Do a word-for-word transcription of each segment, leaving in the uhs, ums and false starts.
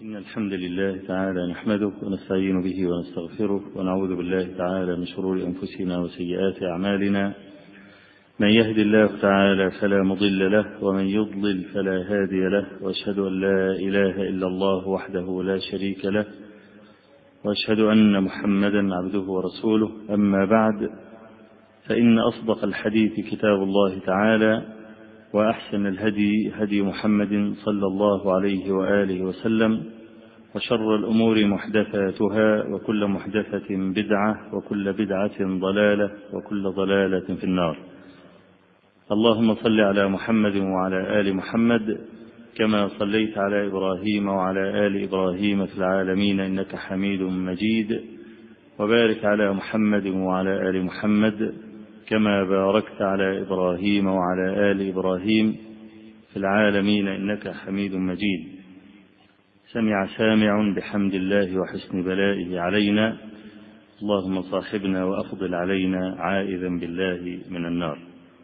إن الحمد لله تعالى نحمده ونستعين به ونستغفره ونعوذ بالله تعالى من شرور أنفسنا وسيئات أعمالنا. من يهد الله تعالى فلا مضل له ومن يضلل فلا هادي له، وأشهد أن لا إله إلا الله وحده لا شريك له، وأشهد أن محمدا عبده ورسوله. أما بعد، فإن أصدق الحديث كتاب الله تعالى، وأحسن الهدي هدي محمد صلى الله عليه وآله وسلم، وشر الأمور محدثاتها، وكل محدثة بدعة، وكل بدعة ضلالة، وكل ضلالة في النار. اللهم صل على محمد وعلى آل محمد كما صليت على إبراهيم وعلى آل إبراهيم في العالمين إنك حميد مجيد، وبارك على محمد وعلى آل محمد كما باركت على إبراهيم وعلى آل إبراهيم في العالمين إنك حميد مجيد. سمع سامع بحمد الله وحسن بلائه علينا، اللهم صاحبنا وأفضل علينا عائذا بالله من النار.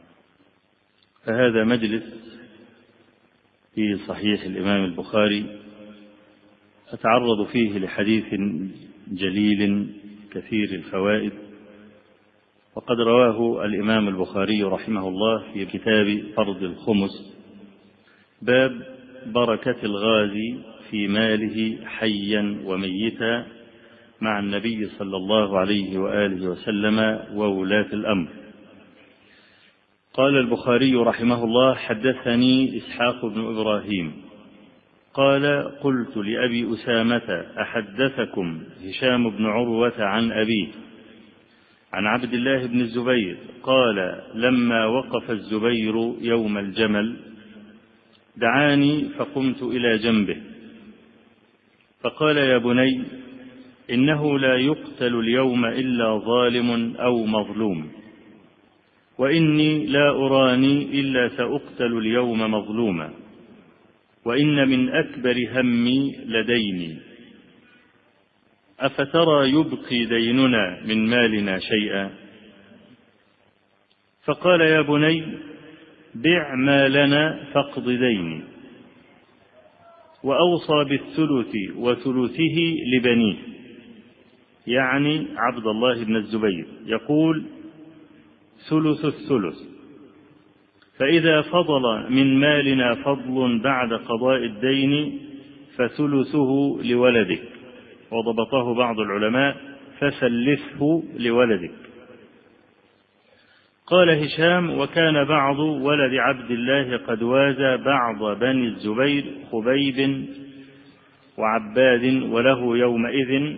فهذا مجلس في صحيح الإمام البخاري أتعرض فيه لحديث جليل كثير الفوائد، وقد رواه الإمام البخاري رحمه الله في كتاب فرض الخمس، باب بركة الغازي في ماله حيا وميتا مع النبي صلى الله عليه وآله وسلم وولاة الأمر. قال البخاري رحمه الله: حدثني إسحاق بن إبراهيم قال: قلت لأبي أسامة: أحدثكم هشام بن عروة عن أبيه عن عبد الله بن الزبير قال: لما وقف الزبير يوم الجمل دعاني فقمت إلى جنبه فقال: يا بني، إنه لا يقتل اليوم إلا ظالم أو مظلوم، وإني لا أراني إلا سأقتل اليوم مظلوما، وإن من أكبر همي لديني، أفترى يبقي ديننا من مالنا شيئا؟ فقال: يا بني، بع ما لنا فاقض ديني. وأوصى بالثلث وثلثه لبنيه، يعني عبد الله بن الزبير، يقول: ثلث الثلث، فإذا فضل من مالنا فضل بعد قضاء الدين فثلثه لولدك. وضبطه بعض العلماء: فثلثه لولدك. قال هشام: وكان بعض ولد عبد الله قد وازى بعض بني الزبير خبيب وعباد، وله يومئذ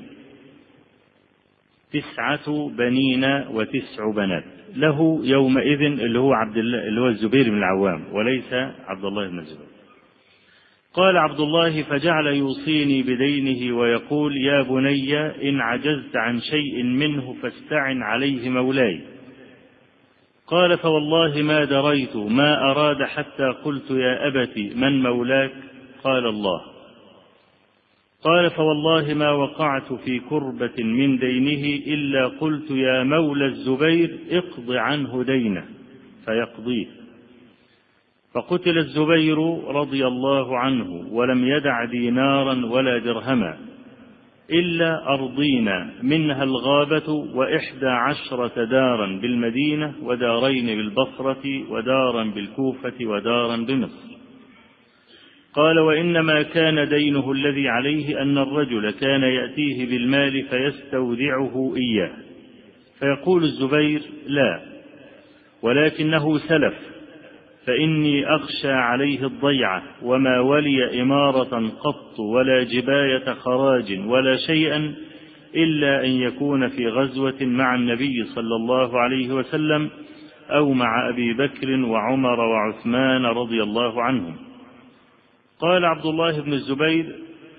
تسعة بنين وتسع بنات. له يومئذ اللي هو عبد الله اللي هو الزبير بن العوام، وليس عبد الله بن الزبير. قال عبد الله: فجعل يوصيني بدينه ويقول: يا بني، إن عجزت عن شيء منه فاستعن عليه مولاي. قال: فوالله ما دريت ما أراد حتى قلت: يا أبت، من مولاك؟ قال: الله. قال: فوالله ما وقعت في كربة من دينه إلا قلت: يا مولى الزبير، اقض عنه دينه، فيقضيه. فقتل الزبير رضي الله عنه ولم يدع دينارا ولا درهما إلا أرضين منها الغابة وإحدى عشرة دارا بالمدينة، ودارين بالبصرة، ودارا بالكوفة، ودارا بمصر. قال: وإنما كان دينه الذي عليه أن الرجل كان يأتيه بالمال فيستودعه إياه، فيقول الزبير: لا، ولكنه سلف، فإني أخشى عليه الضيعة، وما ولي إمارة قط ولا جباية خراج ولا شيئا إلا أن يكون في غزوة مع النبي صلى الله عليه وسلم أو مع أبي بكر وعمر وعثمان رضي الله عنهم. قال عبد الله بن الزبير: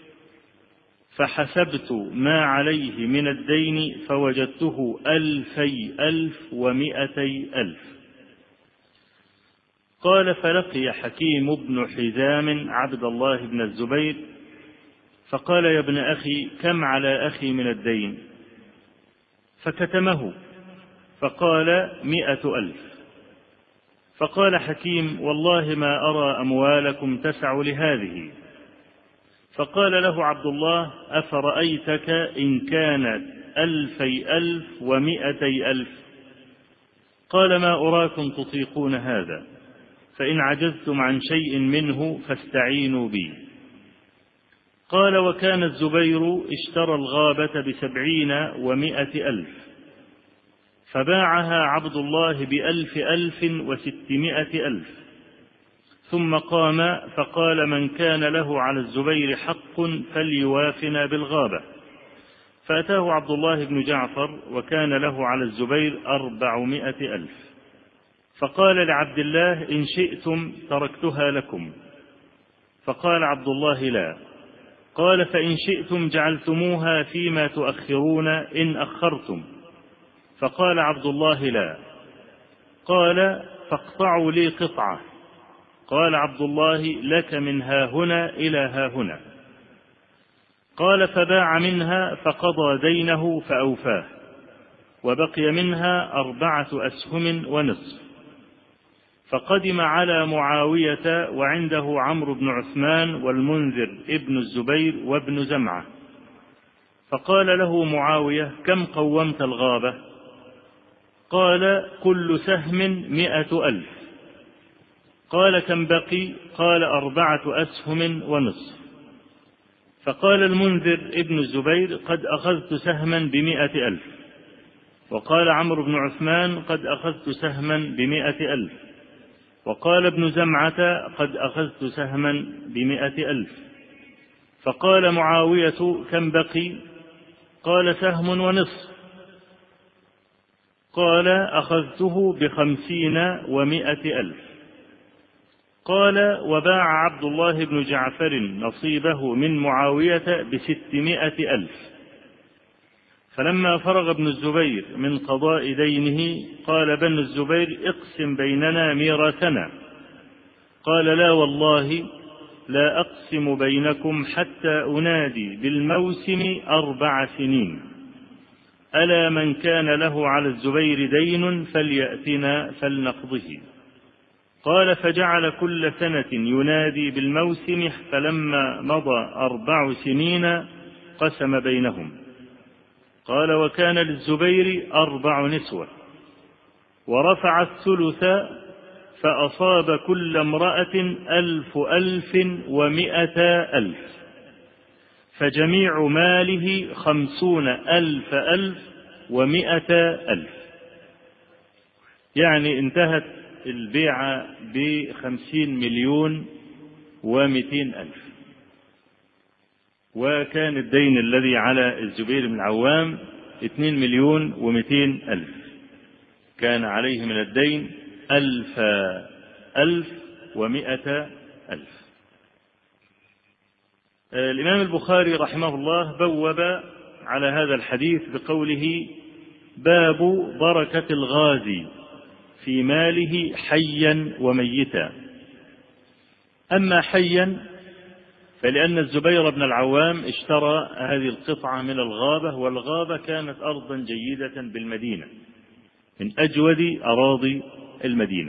فحسبت ما عليه من الدين فوجدته ألفي ألف ومئتي ألف. قال: فلقي حكيم بن حزام عبد الله بن الزبير فقال: يا ابن أخي، كم على أخي من الدين؟ فكتمه فقال: مئة ألف. فقال حكيم: والله ما أرى أموالكم تسع لهذه. فقال له عبد الله: أفرأيتك إن كانت ألفي ألف ومئتي ألف؟ قال: ما أراكم تطيقون هذا، فإن عجزتم عن شيء منه فاستعينوا بي. قال: وكان الزبير اشترى الغابة بسبعين ومائة ألف، فباعها عبد الله بألف ألف وستمائة ألف، ثم قام فقال: من كان له على الزبير حق فليوافنا بالغابة. فأتاه عبد الله بن جعفر وكان له على الزبير أربعمائة ألف، فقال لعبد الله: إن شئتم تركتها لكم. فقال عبد الله: لا. قال: فإن شئتم جعلتموها فيما تؤخرون إن أخرتم. فقال عبد الله: لا. قال: فاقطعوا لي قطعة. قال عبد الله: لك من ها هنا إلى ها هنا. قال: فباع منها فقضى دينه فأوفاه، وبقي منها أربعة أسهم ونصف. فقدم على معاوية وعنده عمرو بن عثمان والمنذر ابن الزبير وابن زمعة، فقال له معاوية: كم قومت الغابة؟ قال: كل سهم مئة ألف. قال: كم بقي؟ قال: أربعة أسهم ونصف. فقال المنذر ابن الزبير: قد أخذت سهما بمئة ألف. وقال عمرو بن عثمان: قد أخذت سهما بمئة ألف. وقال ابن زمعة: قد أخذت سهما بمئة ألف. فقال معاوية: كم بقي؟ قال: سهم ونصف. قال: أخذته بخمسين ومئة ألف. قال: وباع عبد الله بن جعفر نصيبه من معاوية بستمائة ألف. فلما فرغ ابن الزبير من قضاء دينه قال بن الزبير: اقسم بيننا ميراثنا. قال: لا والله لا أقسم بينكم حتى أنادي بالموسم أربع سنين، ألا من كان له على الزبير دين فليأتنا فلنقضه. قال: فجعل كل سنة ينادي بالموسم، فلما مضى أربع سنين قسم بينهم. قال: وكان للزبير أربع نسوة، ورفع الثلث فأصاب كل امرأة ألف ألف ومئة ألف، فجميع ماله خمسون ألف ألف ومئة ألف. يعني انتهت البيعة بخمسين مليون ومئتين ألف. وكان الدين الذي على الزبير بن العوام اثنين مليون ومئتين ألف، كان عليه من الدين ألف ألف ومئة ألف. الإمام البخاري رحمه الله بوب على هذا الحديث بقوله: باب بركة الغازي في ماله حيا وميتا. أما حيا فلأن الزبير بن العوام اشترى هذه القطعة من الغابة، والغابة كانت أرضا جيدة بالمدينة من أجود أراضي المدينة،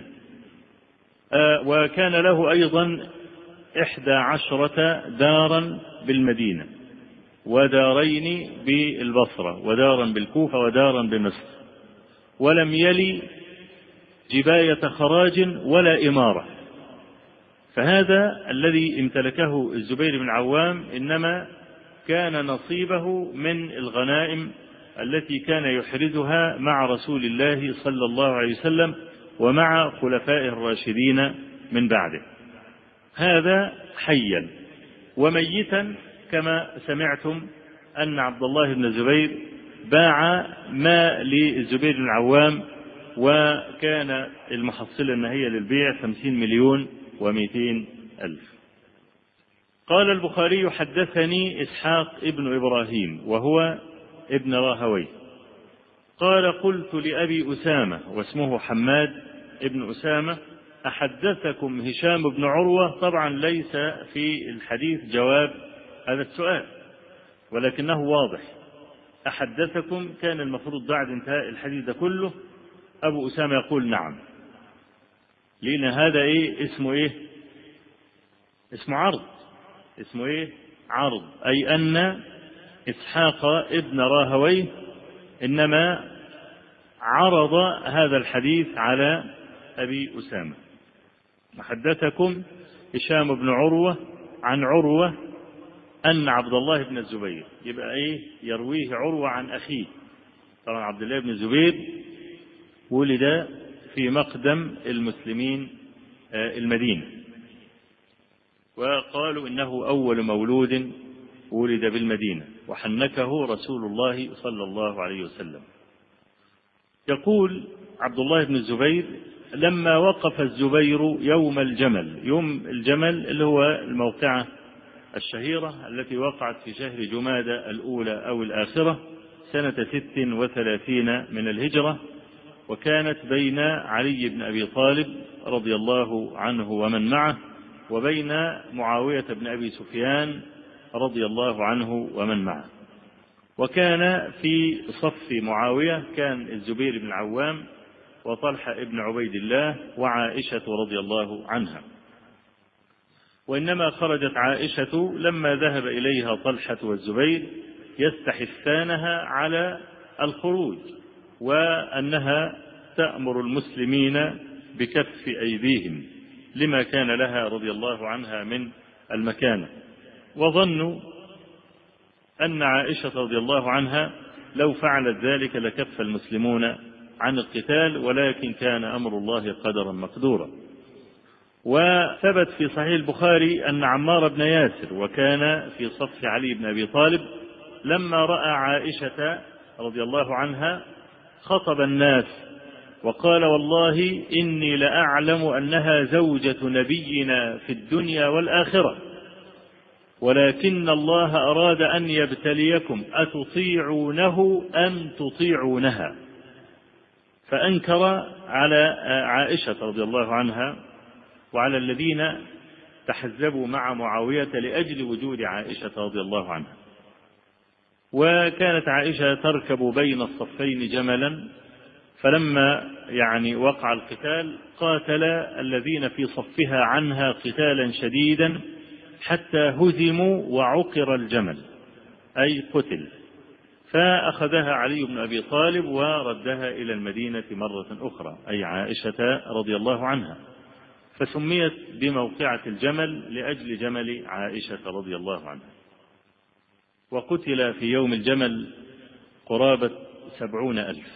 وكان له أيضا إحدى عشرة دارا بالمدينة، ودارين بالبصرة، ودارا بالكوفة، ودارا بمصر، ولم يلي جباية خراج ولا إمارة. فهذا الذي امتلكه الزبير بن العوام إنما كان نصيبه من الغنائم التي كان يحرزها مع رسول الله صلى الله عليه وسلم ومع خلفائه الراشدين من بعده. هذا حيا. وميتا كما سمعتم أن عبد الله بن الزبير باع ما للزبير بن العوام، وكان المحصلة النهائية للبيع خمسين مليون ومئتين ألف. قال البخاري: حدثني إسحاق ابن إبراهيم وهو ابن راهوي قال: قلت لأبي أسامة واسمه حماد ابن أسامة: أحدثكم هشام بن عروة؟ طبعا ليس في الحديث جواب هذا السؤال، ولكنه واضح. أحدثكم كان المفروض بعد انتهاء الحديث ده كله أبو أسامة يقول نعم، لأن هذا إيه اسمه؟ إيه اسمه؟ عرض. اسمه إيه عرض، أي أن إسحاق ابن راهويه إنما عرض هذا الحديث على أبي أسامة. حدثكم هشام بن عروة عن عروة أن عبد الله بن الزبير، يبقى إيه؟ يرويه عروة عن أخيه. طبعا عبد الله بن الزبير ولد في مقدم المسلمين المدينة، وقالوا إنه أول مولود ولد بالمدينة وحنكه رسول الله صلى الله عليه وسلم. يقول عبد الله بن الزبير: لما وقف الزبير يوم الجمل، يوم الجمل اللي هو الموقعة الشهيرة التي وقعت في شهر جمادى الأولى أو الآخرة سنة ست وثلاثين من الهجرة، وكانت بين علي بن أبي طالب رضي الله عنه ومن معه وبين معاوية بن أبي سفيان رضي الله عنه ومن معه. وكان في صف معاوية كان الزبير بن العوام وطلحة ابن عبيد الله وعائشة رضي الله عنها. وإنما خرجت عائشة لما ذهب إليها طلحة والزبير يستحثانها على الخروج، وأنها تأمر المسلمين بكف أيديهم لما كان لها رضي الله عنها من المكانة. وظنوا أن عائشة رضي الله عنها لو فعلت ذلك لكف المسلمون عن القتال، ولكن كان أمر الله قدرا مقدورا. وثبت في صحيح البخاري أن عمار بن ياسر وكان في صف علي بن أبي طالب لما رأى عائشة رضي الله عنها خطب الناس وقال: والله إني لأعلم أنها زوجة نبينا في الدنيا والآخرة، ولكن الله أراد أن يبتليكم أتطيعونه أم تطيعونها. فأنكر على عائشة رضي الله عنها وعلى الذين تحزبوا مع معاوية لأجل وجود عائشة رضي الله عنها. وكانت عائشة تركب بين الصفين جملا، فلما يعني وقع القتال قاتل الذين في صفها عنها قتالا شديدا حتى هزموا وعقر الجمل، أي قتل. فأخذها علي بن أبي طالب وردها إلى المدينة مرة أخرى، أي عائشة رضي الله عنها، فسميت بموقعة الجمل لأجل جمل عائشة رضي الله عنها. وقتل في يوم الجمل قرابة سبعون ألف.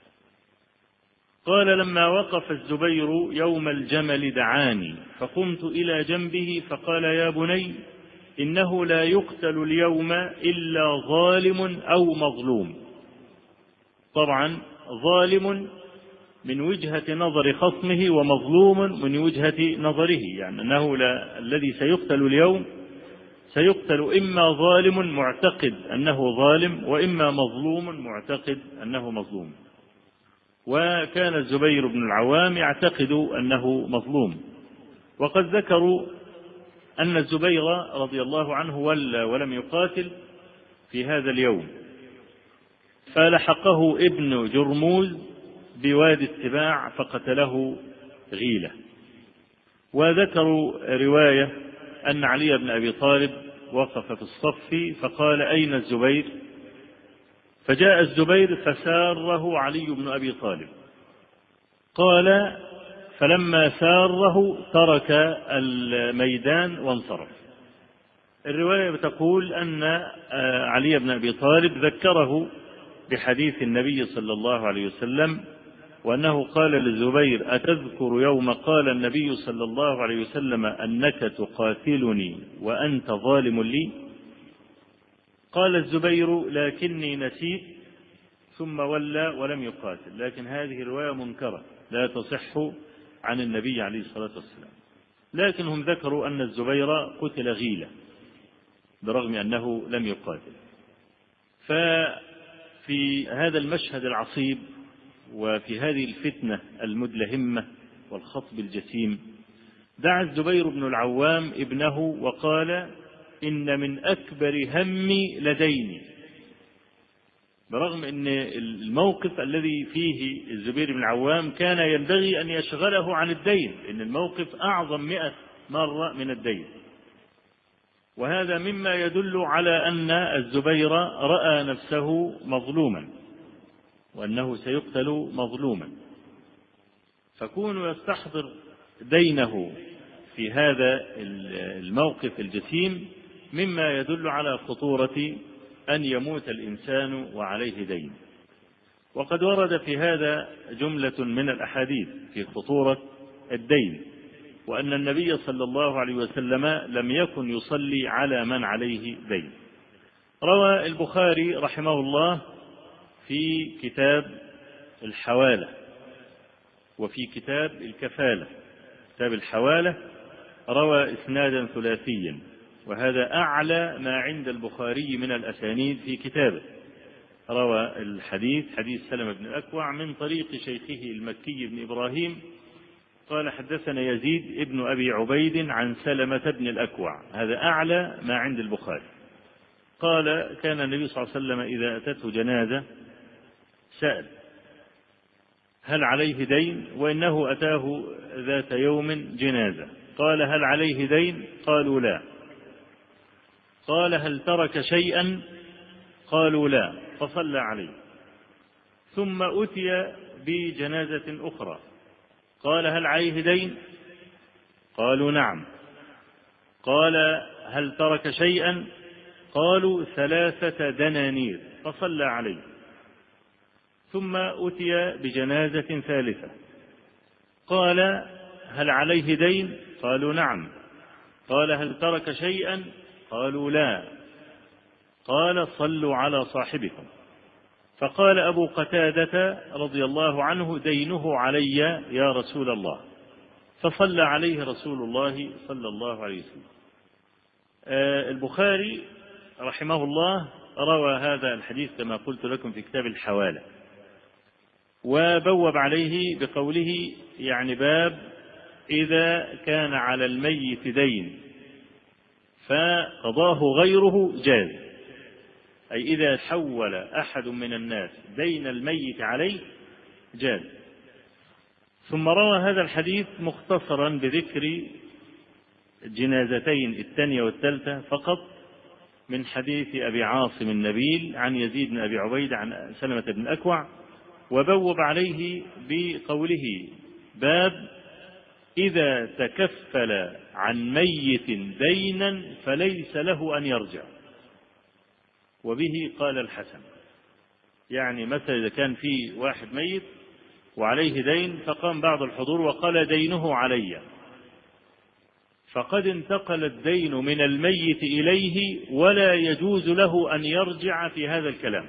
قال: لما وقف الزبير يوم الجمل دعاني فقمت إلى جنبه فقال: يا بني، إنه لا يقتل اليوم إلا ظالم أو مظلوم. طبعا ظالم من وجهة نظر خصمه ومظلوم من وجهة نظره، يعني أنه لا الذي سيقتل اليوم سيقتل إما ظالم معتقد أنه ظالم وإما مظلوم معتقد أنه مظلوم. وكان الزبير بن العوام يعتقد أنه مظلوم. وقد ذكروا أن الزبير رضي الله عنه ولى ولم يقاتل في هذا اليوم، فلحقه ابن جرموز بوادي السباع فقتله غيلة. وذكروا رواية أن علي بن أبي طالب وقف في الصف فقال: أين الزبير؟ فجاء الزبير فساره علي بن أبي طالب. قال: فلما ساره ترك الميدان وانصرف. الرواية بتقول أن علي بن أبي طالب ذكره بحديث النبي صلى الله عليه وسلم، وأنه قال للزبير: أتذكر يوم قال النبي صلى الله عليه وسلم أنك تقاتلني وأنت ظالم لي؟ قال الزبير: لكني نسيت، ثم ولى ولم يقاتل. لكن هذه الرواية منكرة لا تصح عن النبي عليه الصلاة والسلام. لكنهم ذكروا أن الزبير قتل غيلة برغم أنه لم يقاتل. ففي هذا المشهد العصيب وفي هذه الفتنة المدلهمة والخطب الجسيم دعا الزبير بن العوام ابنه وقال: إن من أكبر همي لديني، برغم أن الموقف الذي فيه الزبير بن العوام كان ينبغي أن يشغله عن الدين، إن الموقف أعظم مئة مرة من الدين. وهذا مما يدل على أن الزبير رأى نفسه مظلوما وأنه سيقتل مظلوما، فكون يستحضر دينه في هذا الموقف الجسيم مما يدل على خطورة أن يموت الإنسان وعليه دين. وقد ورد في هذا جملة من الأحاديث في خطورة الدين، وأن النبي صلى الله عليه وسلم لم يكن يصلي على من عليه دين. روى البخاري رحمه الله في كتاب الحوالة وفي كتاب الكفالة. كتاب الحوالة روى إسنادا ثلاثيا، وهذا أعلى ما عند البخاري من الأسانيد في كتابه. روى الحديث حديث سلمة بن الأكوع من طريق شيخه المكي بن إبراهيم قال حدثنا يزيد ابن أبي عبيد عن سلمة بن الأكوع، هذا أعلى ما عند البخاري. قال كان النبي صلى الله عليه وسلم إذا أتته جنازة سأل هل عليه دين، وإنه أتاه ذات يوم جنازة قال هل عليه دين؟ قالوا لا. قال هل ترك شيئا؟ قالوا لا، فصلى عليه. ثم أتي بجنازة أخرى قال هل عليه دين؟ قالوا نعم. قال هل ترك شيئا؟ قالوا ثلاثة دنانير، فصلى عليه. ثم أتي بجنازة ثالثة قال هل عليه دين؟ قالوا نعم. قال هل ترك شيئا؟ قالوا لا. قال صلوا على صاحبكم. فقال أبو قتادة رضي الله عنه دينه علي يا رسول الله، فصلى عليه رسول الله صلى الله عليه وسلم. آه البخاري رحمه الله روى هذا الحديث كما قلت لكم في كتاب الحوالة، وبوب عليه بقوله يعني باب إذا كان على الميت دين فقضاه غيره جاز، أي إذا حول أحد من الناس دين الميت عليه جاز. ثم روى هذا الحديث مختصرا بذكر جنازتين الثانية والثالثة فقط من حديث أبي عاصم النبيل عن يزيد بن أبي عبيد عن سلمة بن الأكوع، وبوب عليه بقوله باب إذا تكفل عن ميت دينا فليس له أن يرجع. وبه قال الحسن، يعني مثلا إذا كان في واحد ميت وعليه دين فقام بعض الحضور وقال دينه علي، فقد انتقل الدين من الميت إليه ولا يجوز له أن يرجع في هذا الكلام.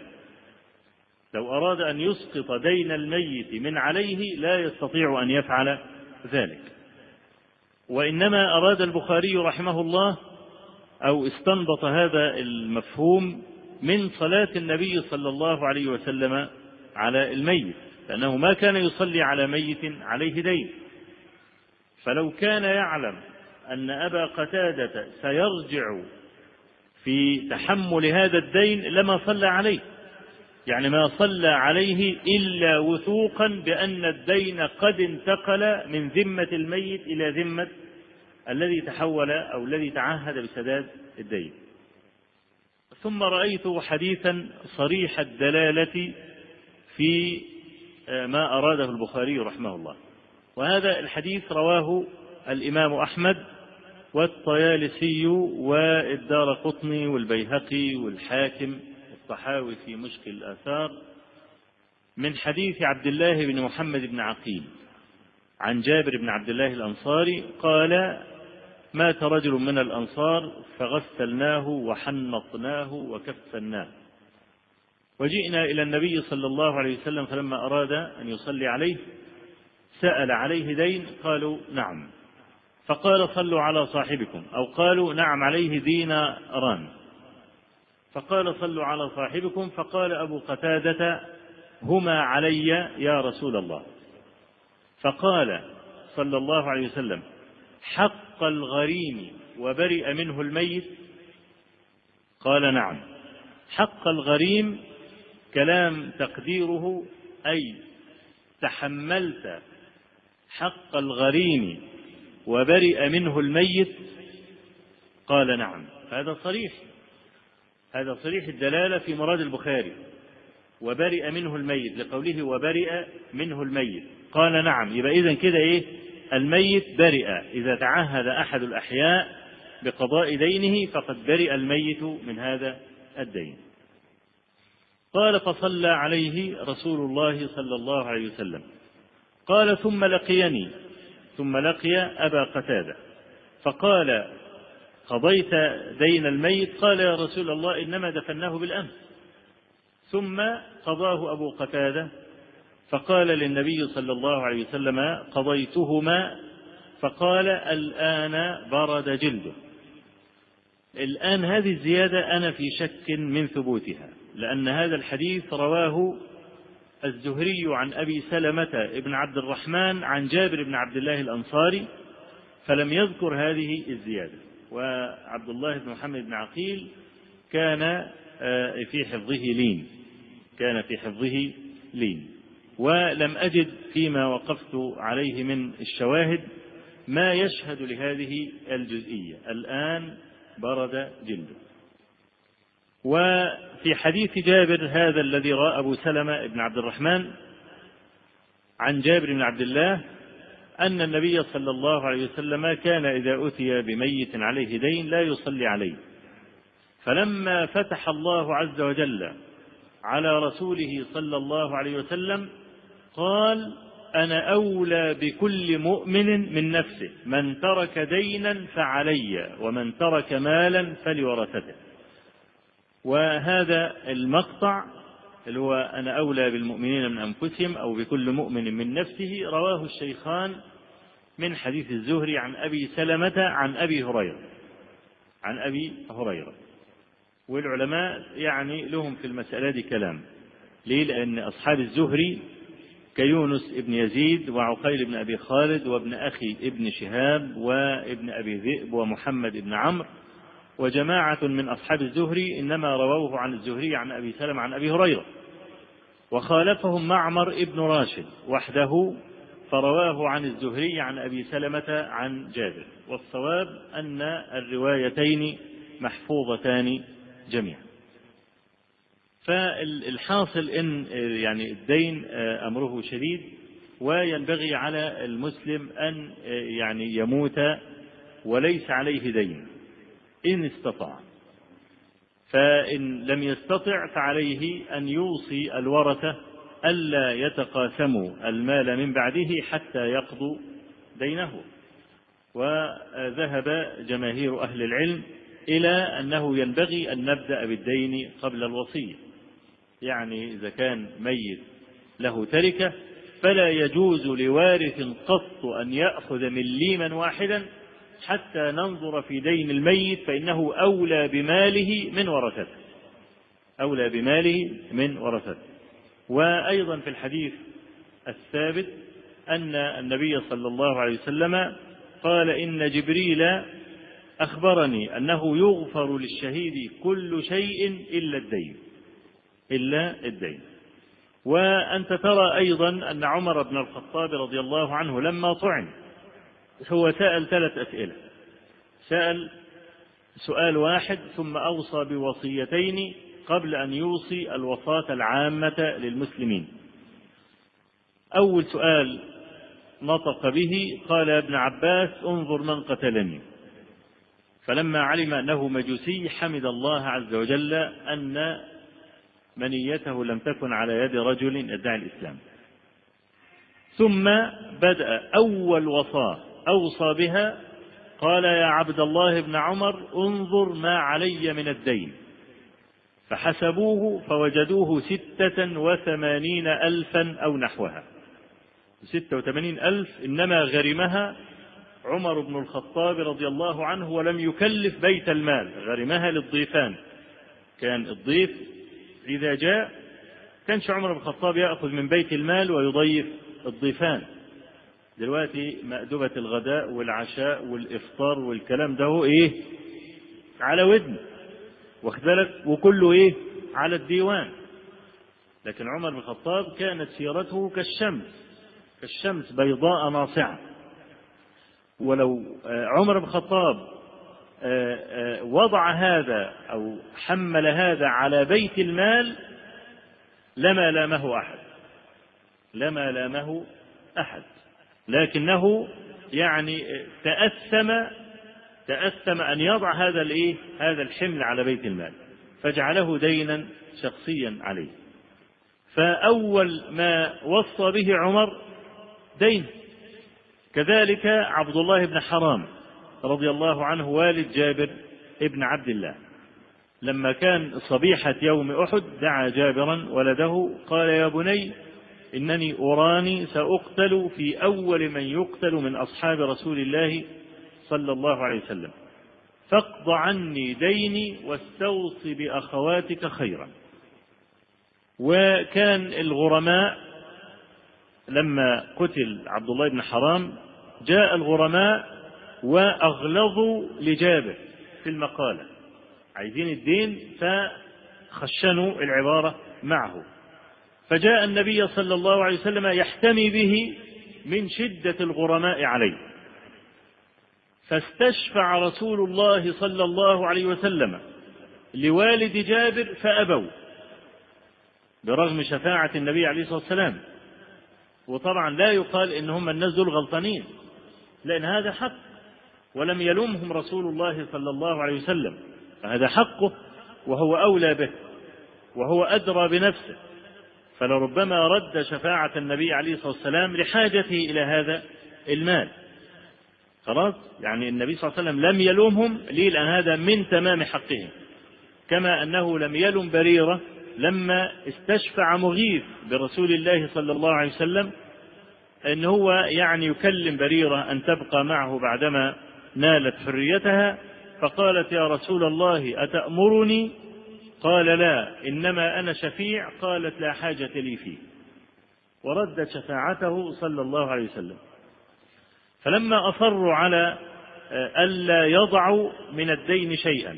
لو أراد أن يسقط دين الميت من عليه لا يستطيع أن يفعل ذلك. وإنما أراد البخاري رحمه الله أو استنبط هذا المفهوم من صلاة النبي صلى الله عليه وسلم على الميت، لأنه ما كان يصلي على ميت عليه دين. فلو كان يعلم أن أبا قتادة سيرجع في تحمل هذا الدين لما صلى عليه، يعني ما صلى عليه إلا وثوقا بأن الدين قد انتقل من ذمة الميت إلى ذمة الذي تحول أو الذي تعهد بسداد الدين. ثم رأيت حديثا صريح الدلالة في ما أراده البخاري رحمه الله، وهذا الحديث رواه الإمام أحمد والطيالسي والدارقطني والبيهقي والحاكم والطحاوي في مشكل الآثار من حديث عبد الله بن محمد بن عقيل عن جابر بن عبد الله الأنصاري قال مات رجل من الأنصار فغسلناه وحنطناه وكفناه، وجئنا إلى النبي صلى الله عليه وسلم فلما أراد أن يصلي عليه سأل عليه دين؟ قالوا نعم. فقال صلوا على صاحبكم، أو قالوا نعم عليه ديناران. فقال صلوا على صاحبكم. فقال أبو قتادة هما علي يا رسول الله. فقال صلى الله عليه وسلم حق الغريم وبرئ منه الميت؟ قال نعم. حق الغريم كلام تقديره أي تحملت حق الغريم وبرئ منه الميت؟ قال نعم. هذا صريح، هذا صريح الدلالة في مراد البخاري. وبرئ منه الميت لقوله وبرئ منه الميت، قال نعم، يبقى إذن كده إيه؟ الميت برئ، إذا تعهد أحد الأحياء بقضاء دينه فقد برئ الميت من هذا الدين. قال فصلى عليه رسول الله صلى الله عليه وسلم. قال ثم لقيني، ثم لقي أبا قتادة فقال قضيت دين الميت؟ قال يا رسول الله إنما دفناه بالأمس. ثم قضاه أبو قتادة فقال للنبي صلى الله عليه وسلم قضيتهما، فقال الآن برد جلده. الآن هذه الزيادة أنا في شك من ثبوتها، لأن هذا الحديث رواه الزهري عن أبي سلمة ابن عبد الرحمن عن جابر بن عبد الله الأنصاري، فلم يذكر هذه الزيادة. وعبد الله بن محمد بن عقيل كان في حفظه لين، كان في حفظه لين ولم أجد فيما وقفت عليه من الشواهد ما يشهد لهذه الجزئية، الآن برد جلده. وفي حديث جابر هذا الذي رأى أبو سلمة بن عبد الرحمن عن جابر بن عبد الله أن النبي صلى الله عليه وسلم كان إذا أتي بميت عليه دين لا يصلي عليه، فلما فتح الله عز وجل على رسوله صلى الله عليه وسلم قال أنا أولى بكل مؤمن من نفسه، من ترك دينا فعلي ومن ترك مالا فلورثته. وهذا المقطع اللي هو أنا أولى بالمؤمنين من أنفسهم أو بكل مؤمن من نفسه رواه الشيخان من حديث الزهري عن أبي سلمة عن أبي هريرة عن أبي هريرة. والعلماء يعني لهم في المسألة دي كلام، ليه؟ لأن أصحاب الزهري كيونس ابن يزيد وعقيل بن أبي خالد وابن أخي ابن شهاب وابن أبي ذئب ومحمد ابن عمرو وجماعة من أصحاب الزهري إنما رووه عن الزهري عن أبي سلمة عن أبي هريرة، وخالفهم معمر ابن راشد وحده فرواه عن الزهري عن أبي سلمة عن جابر. والصواب أن الروايتين محفوظتان جميعا. فالحاصل إن يعني الدين أمره شديد، وينبغي على المسلم أن يعني يموت وليس عليه دين إن استطاع، فإن لم يستطع فعليه أن يوصي الورثة ألا يتقاسموا المال من بعده حتى يقضوا دينه. وذهب جماهير أهل العلم إلى أنه ينبغي أن نبدأ بالدين قبل الوصية، يعني إذا كان ميت له تركة فلا يجوز لوارث قط أن يأخذ مليما واحدا حتى ننظر في دين الميت، فإنه أولى بماله من ورثته، أولى بماله من ورثته. وأيضا في الحديث الثابت أن النبي صلى الله عليه وسلم قال إن جبريل أخبرني أنه يغفر للشهيد كل شيء إلا الدين إلا الدين. وأنت ترى أيضا أن عمر بن الخطاب رضي الله عنه لما طعن هو سأل ثلاث أسئلة، سأل سؤال واحد ثم أوصى بوصيتين قبل أن يوصي الوصاة العامة للمسلمين. أول سؤال نطق به قال يا ابن عباس انظر من قتلني، فلما علم أنه مجوسي حمد الله عز وجل أن منيته لم تكن على يد رجل يدعي الإسلام. ثم بدأ أول وصاة أوصى بها قال يا عبد الله بن عمر انظر ما علي من الدين، فحسبوه فوجدوه ستة وثمانين ألفا أو نحوها، ستة وثمانين ألف إنما غرمها عمر بن الخطاب رضي الله عنه ولم يكلف بيت المال، غرمها للضيفان. كان الضيف إذا جاء كانش عمر بن الخطاب يأخذ من بيت المال ويضيف الضيفان. دلوقتي مأدبة الغداء والعشاء والإفطار والكلام ده هو إيه على ودن واختلف وكله إيه على الديوان. لكن عمر بن الخطاب كانت سيرته كالشمس كالشمس بيضاء ناصعة. ولو عمر بن الخطاب وضع هذا أو حمل هذا على بيت المال لما لامه أحد لما لامه أحد لكنه يعني تأثم تأثم أن يضع هذا الإيه هذا الحمل على بيت المال فجعله دينا شخصيا عليه. فأول ما وصى به عمر دين. كذلك عبد الله بن حرام رضي الله عنه والد جابر ابن عبد الله لما كان صبيحة يوم أحد دعا جابرا ولده قال يا بني إنني أراني سأقتل في أول من يقتل من أصحاب رسول الله صلى الله عليه وسلم فاقض عني ديني واستوص بأخواتك خيرا. وكان الغرماء لما قتل عبد الله بن حرام جاء الغرماء وأغلظوا لجابر في المقالة عايزين الدين فخشنوا العبارة معه فجاء النبي صلى الله عليه وسلم يحتمي به من شدة الغرماء عليه فاستشفع رسول الله صلى الله عليه وسلم لوالد جابر فأبوا برغم شفاعة النبي عليه الصلاة والسلام. وطبعا لا يقال إن هم الناس دول غلطانين لأن هذا حق ولم يلومهم رسول الله صلى الله عليه وسلم فهذا حقه وهو أولى به وهو أدرى بنفسه فلربما رد شفاعة النبي عليه الصلاة والسلام لحاجته إلى هذا المال. خلاص يعني النبي صلى الله عليه وسلم لم يلومهم ليه لأن هذا من تمام حقهم كما أنه لم يلم بريرة لما استشفع مغيث برسول الله صلى الله عليه وسلم أن هو يعني يكلم بريرة أن تبقى معه بعدما نالت حريتها فقالت يا رسول الله أتأمرني قال لا إنما أنا شفيع قالت لا حاجة لي فيه وردت شفاعته صلى الله عليه وسلم. فلما أصروا على ألا يضعوا من الدين شيئا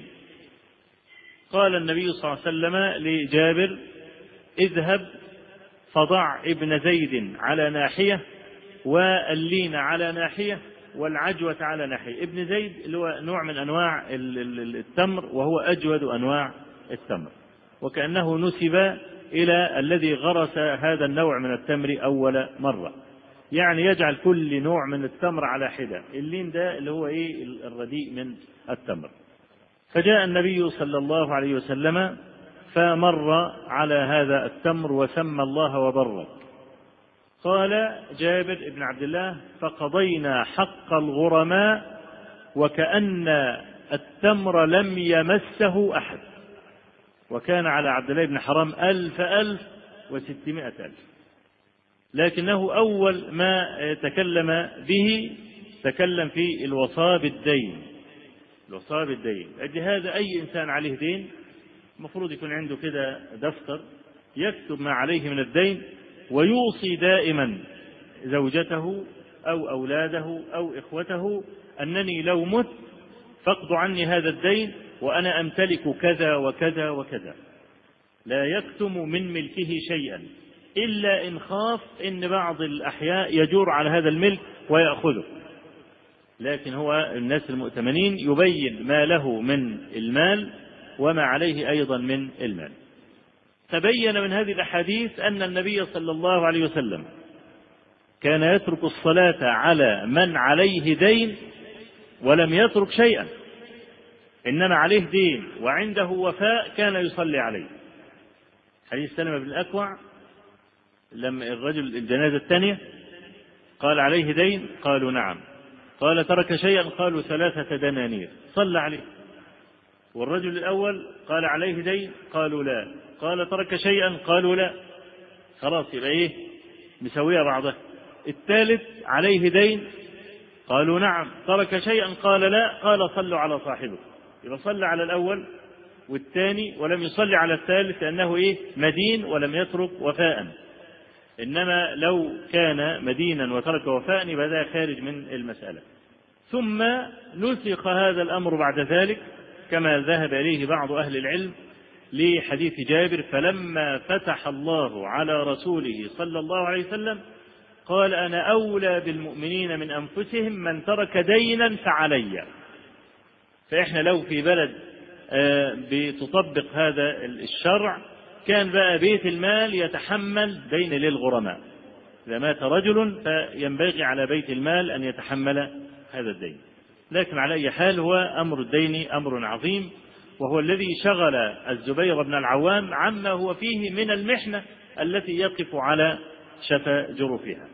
قال النبي صلى الله عليه وسلم لجابر اذهب فضع ابن زيد على ناحية واللين على ناحية والعجوة على ناحية. ابن زيد اللي هو نوع من أنواع التمر وهو أجود أنواع التمر وكأنه نسب إلى الذي غرس هذا النوع من التمر أول مرة يعني يجعل كل نوع من التمر على حدة. اللين ده اللي هو إيه الرديء من التمر. فجاء النبي صلى الله عليه وسلم فمر على هذا التمر وسمى الله وبرك. قال جابر بن عبد الله فقضينا حق الغرماء وكأن التمر لم يمسه أحد وكان على عبد الله بن حرام ألف ألف وستمائة ألف لكنه أول ما تكلم به تكلم في الوصاة بالدين. الوصاة بالدين هذا أي إنسان عليه دين المفروض يكون عنده كده دفتر يكتب ما عليه من الدين ويوصي دائما زوجته أو أولاده أو إخوته أنني لو مت فاقضوا عني هذا الدين وأنا أمتلك كذا وكذا وكذا. لا يكتم من ملكه شيئا إلا إن خاف إن بعض الأحياء يجور على هذا الملك ويأخذه لكن هو الناس المؤتمنين يبين ما له من المال وما عليه أيضا من المال. تبين من هذه الأحاديث أن النبي صلى الله عليه وسلم كان يترك الصلاة على من عليه دين ولم يترك شيئا إنما عليه دين وعنده وفاء كان يصلي عليه. حديث سلمة بن الأكوع لما الرجل الجنازة الثانية قال عليه دين قالوا نعم قال ترك شيئا قالوا ثلاثة دنانير صلى عليه. والرجل الأول قال عليه دين قالوا لا قال ترك شيئا قالوا لا خلاص يبقى إيه مسوية بعضها. الثالث عليه دين قالوا نعم ترك شيئا قال لا قال صلوا على صاحبه. يبقى صلى على الأول والثاني ولم يصلي على الثالث لأنه إيه مدين ولم يترك وفاء. إنما لو كان مدينا وترك وفاء يبقى ذا خارج من المسألة. ثم نسخ هذا الأمر بعد ذلك كما ذهب إليه بعض أهل العلم لحديث جابر فلما فتح الله على رسوله صلى الله عليه وسلم قال أنا أولى بالمؤمنين من أنفسهم من ترك دينا فعلي. فإحنا لو في بلد بتطبق هذا الشرع كان بقى بيت المال يتحمل دين للغرماء، إذا مات رجل فينبغي على بيت المال أن يتحمل هذا الدين. لكن على أي حال هو أمر الدين أمر عظيم، وهو الذي شغل الزبير بن العوام عما هو فيه من المحنة التي يقف على شفا جرفها.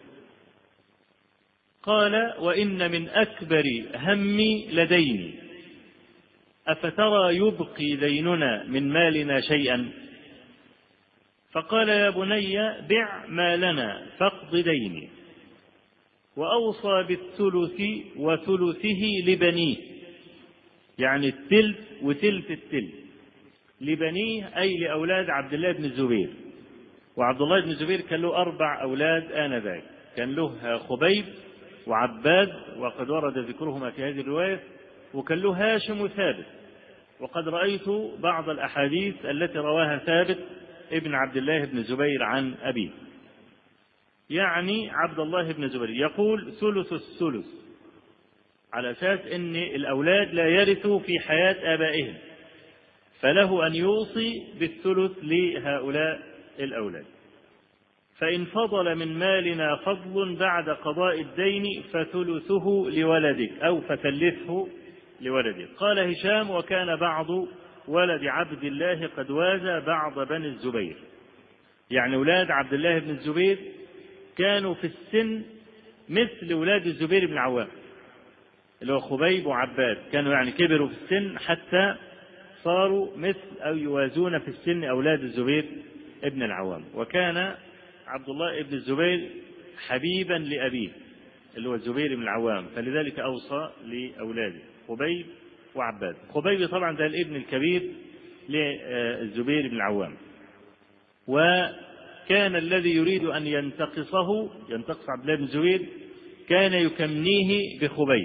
قال: وإن من أكبر همي لديني، أفترى يبقي ديننا من مالنا شيئا؟ فقال: يا بني بع مالنا فاقض ديني. وأوصى بالثلث وثلثه لبنيه، يعني الثلث وثلث الثلث لبنيه، أي لأولاد عبد الله بن الزبير. وعبد الله بن الزبير كان له أربع أولاد آنذاك، كان له خبيب وعباد وقد ورد ذكرهما في هذه الرواية، وكان له هاشم وثابت. وقد رأيت بعض الأحاديث التي رواها ثابت ابن عبد الله بن الزبير عن أبيه، يعني عبد الله بن الزبير يقول ثلث الثلث، على أساس أن الأولاد لا يرثوا في حياة آبائهم، فله أن يوصي بالثلث لهؤلاء الأولاد. فإن فضل من مالنا فضل بعد قضاء الدين فثلثه لولدك أو فثلثه لولدك. قال هشام: وكان بعض ولد عبد الله قد وازى بعض بني الزبير، يعني أولاد عبد الله بن الزبير كانوا في السن مثل أولاد الزبير بن العوام اللي هو خبيب وعباد، كانوا يعني كبروا في السن حتى صاروا مثل أو يوازون في السن أولاد الزبير ابن العوام. وكان عبد الله بن الزبير حبيبا لأبيه اللي هو الزبير بن العوام، فلذلك أوصى لأولاده خبيب وعباد. خبيب طبعا ده الابن الكبير للزبير بن العوام، وكان الذي يريد أن ينتقصه ينتقص عبد الله بن الزبير كان يكنيه بخبيب،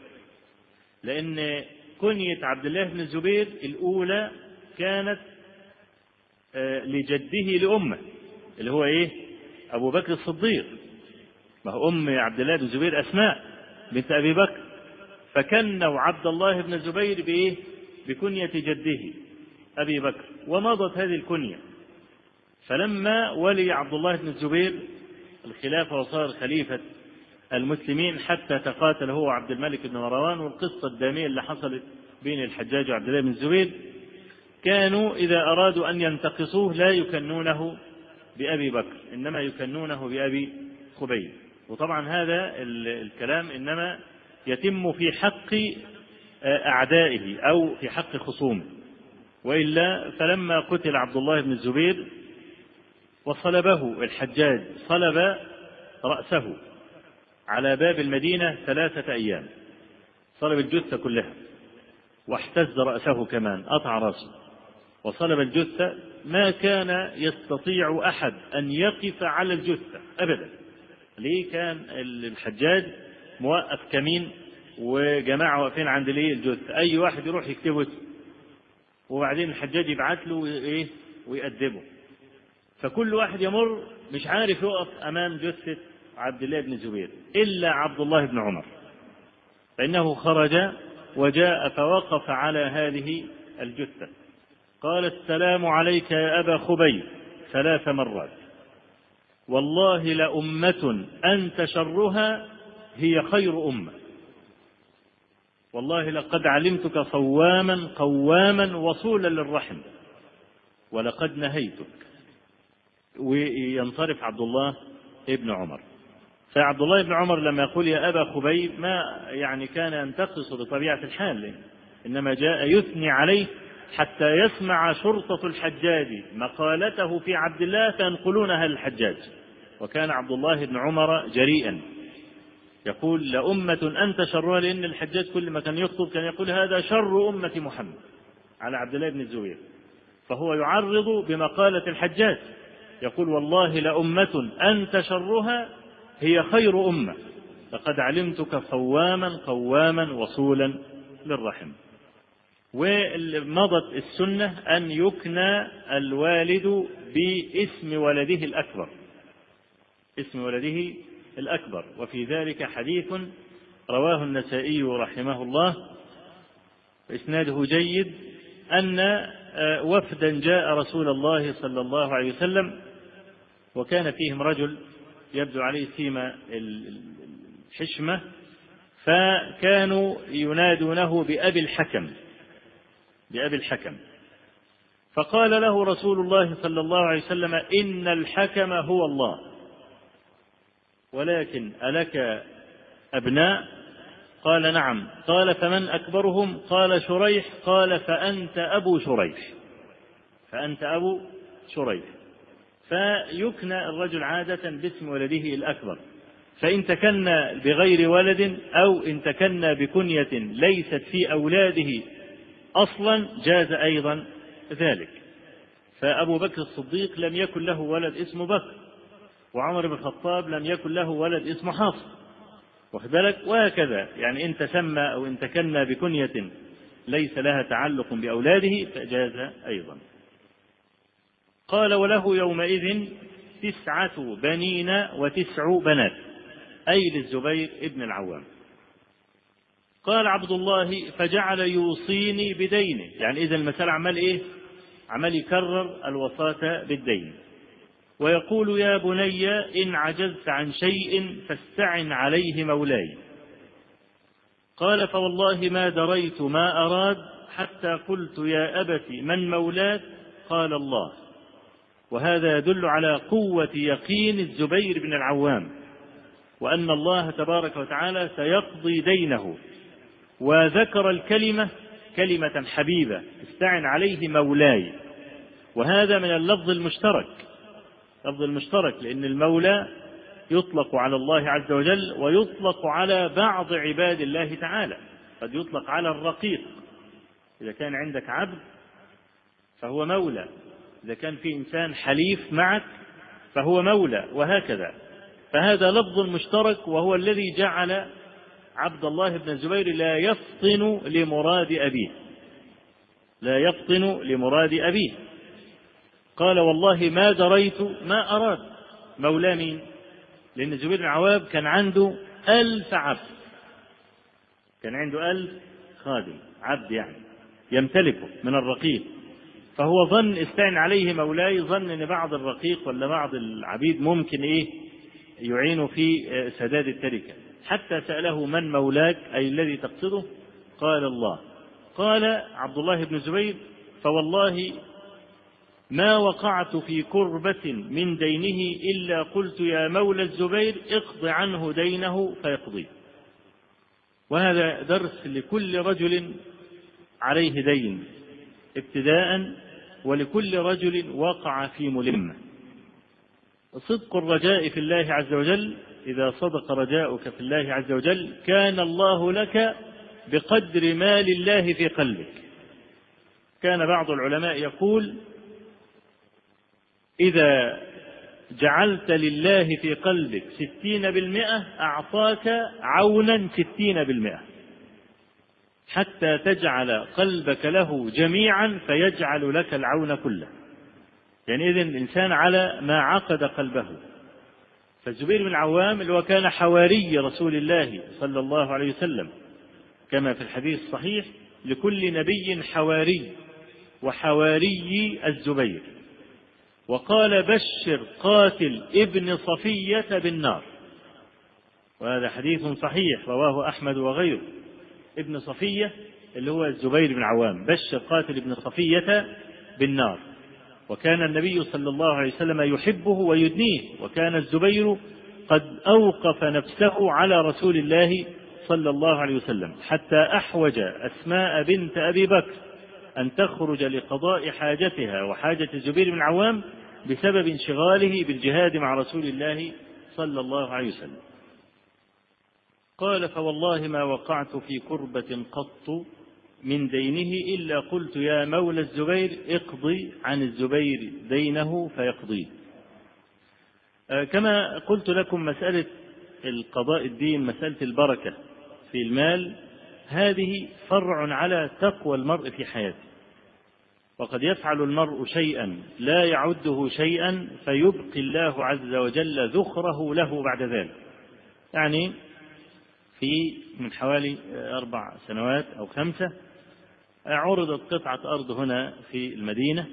لأن كنية عبد الله بن الزبير الأولى كانت لجده لأمه اللي هو إيه أبو بكر الصديق، ما هو أم عبد الله بن الزبير أسماء بنت أبي بكر، فكنوا عبد الله بن الزبير بإيه بكنية جده أبي بكر، ومضت هذه الكنية. فلما ولي عبد الله بن الزبير الخلافة وصار خليفة المسلمين حتى تقاتل هو عبد الملك بن مروان، والقصة الدامية اللي حصلت بين الحجاج وعبد الله بن الزبير، كانوا إذا أرادوا أن ينتقصوه لا يكنونه بأبي بكر، إنما يكنونه بأبي خبيب. وطبعا هذا الكلام إنما يتم في حق أعدائه أو في حق خصومه، وإلا فلما قتل عبد الله بن الزبير وصلبه الحجاج، صلب رأسه على باب المدينة ثلاثة أيام، صلب الجثة كلها واحتز رأسه كمان، قطع رأسه وصلب الجثة. ما كان يستطيع أحد أن يقف على الجثة أبدا. ليه؟ كان الحجاج موقف كمين وجماعة واقفين عند ليه الجثة، أي واحد يروح يكتبه وبعدين الحجاج يبعت له إيه ويأدبه، فكل واحد يمر مش عارف يقف أمام جثة عبد الله بن الزبير إلا عبد الله بن عمر، فإنه خرج وجاء فوقف على هذه الجثة، قال: السلام عليك يا أبا خبيب ثلاث مرات، والله لأمة أنت شرها هي خير أمة، والله لقد علمتك صواما قواما وصولا للرحم، ولقد نهيتك. وينصرف عبد الله ابن عمر. فعبد الله بن عمر لما يقول يا أبا خبيب ما يعني كان ينتقص بطبيعة الحال، إنما جاء يثني عليه حتى يسمع شرطة الحجاج مقالته في عبد الله فينقلونها للحجاج. وكان عبد الله بن عمر جريئا يقول لأمة أنت شرها، لأن الحجاج كل ما كان يخطب كان يقول هذا شر أمة محمد على عبد الله بن الزبير، فهو يعرض بمقالة الحجاج يقول والله لأمة أنت شرها هي خير أمة، لقد علمتك صواما قواما وصولا للرحم. ومضت السنة أن يكنى الوالد باسم ولده الأكبر، اسم ولده الأكبر. وفي ذلك حديث رواه النسائي رحمه الله إسناده جيد، أن وفدا جاء رسول الله صلى الله عليه وسلم، وكان فيهم رجل يبدو عليه سيما الحشمة، فكانوا ينادونه بأبي الحكم بأبي الحكم فقال له رسول الله صلى الله عليه وسلم: إن الحكم هو الله، ولكن ألك أبناء؟ قال: نعم. قال: فمن أكبرهم؟ قال: شريح. قال: فأنت أبو شريح فأنت أبو شريح فيكنى الرجل عادة باسم ولده الأكبر، فإن تكنى بغير ولد أو إن تكنى بكنية ليست في أولاده أصلا جاز أيضا ذلك. فأبو بكر الصديق لم يكن له ولد اسمه بكر، وعمر بن الخطاب لم يكن له ولد اسمه حفص، واخد بالك؟ وهكذا، يعني إن تسمى أو إن تكنى بكنية ليس لها تعلق بأولاده فجاز أيضا. قال: وله يومئذ تسعة بنين وتسع بنات، أي للزبير ابن العوام. قال عبد الله: فجعل يوصيني بدينه، يعني إذا المسألة عمال إيه؟ عمال يكرر الوصاة بالدين، ويقول: يا بني إن عجزت عن شيء فاستعن عليه مولاي. قال: فوالله ما دريت ما أراد حتى قلت: يا أبت من مولاك؟ قال: الله. وهذا يدل على قوة يقين الزبير بن العوام، وأن الله تبارك وتعالى سيقضي دينه، وذكر الكلمة كلمة حبيبة: استعن عليه مولاي، وهذا من اللفظ المشترك لفظ المشترك لأن المولى يطلق على الله عز وجل ويطلق على بعض عباد الله تعالى، قد يطلق على الرقيق، إذا كان عندك عبد فهو مولى، إذا كان في إنسان حليف معك فهو مولى، وهكذا. فهذا لفظ مشترك، وهو الذي جعل عبد الله بن الزبير لا يفطن لمراد أبيه لا يفطن لمراد أبيه قال: والله ما دريت ما أراد. مولى مين؟ لأن الزبير بن العوام كان عنده ألف عبد، كان عنده ألف خادم، عبد يعني يمتلكه من الرقيق، فهو ظن استعن عليه مولاي، ظن أن بعض الرقيق ولا بعض العبيد ممكن إيه يعين في سداد التركة، حتى سأله: من مولاك؟ أي الذي تقصده؟ قال: الله. قال عبد الله بن الزبير: فوالله ما وقعت في كربة من دينه إلا قلت: يا مولى الزبير اقض عنه دينه فيقضيه. وهذا درس لكل رجل عليه دين ابتداء، ولكل رجل وقع في ملمة. صدق الرجاء في الله عز وجل، إذا صدق رجاؤك في الله عز وجل كان الله لك بقدر ما لله في قلبك. كان بعض العلماء يقول: إذا جعلت لله في قلبك ستين بالمئة أعطاك عونا ستين بالمئة، حتى تجعل قلبك له جميعا فيجعل لك العون كله. يعني إذن الإنسان على ما عقد قلبه. فالزبير بن العوام اللي هو كان حواري رسول الله صلى الله عليه وسلم، كما في الحديث الصحيح: لكل نبي حواري، وحواري الزبير. وقال: بشر قاتل ابن صفية بالنار، وهذا حديث صحيح رواه أحمد وغيره. ابن صفية اللي هو الزبير بن العوام، بشر قاتل ابن صفية بالنار. وكان النبي صلى الله عليه وسلم يحبه ويدنيه، وكان الزبير قد أوقف نفسه على رسول الله صلى الله عليه وسلم، حتى أحوج أسماء بنت أبي بكر أن تخرج لقضاء حاجتها وحاجة الزبير بن العوام بسبب انشغاله بالجهاد مع رسول الله صلى الله عليه وسلم. قال: فوالله ما وقعت في كربة قط من دينه إلا قلت: يا مولى الزبير اقضي عن الزبير دينه فيقضيه. آه كما قلت لكم، مسألة القضاء الدين، مسألة البركة في المال، هذه فرع على تقوى المرء في حياته. وقد يفعل المرء شيئا لا يعده شيئا فيبقي الله عز وجل ذخره له بعد ذلك. يعني في من حوالي أربع سنوات أو خمسة عرضت قطعة أرض هنا في المدينة،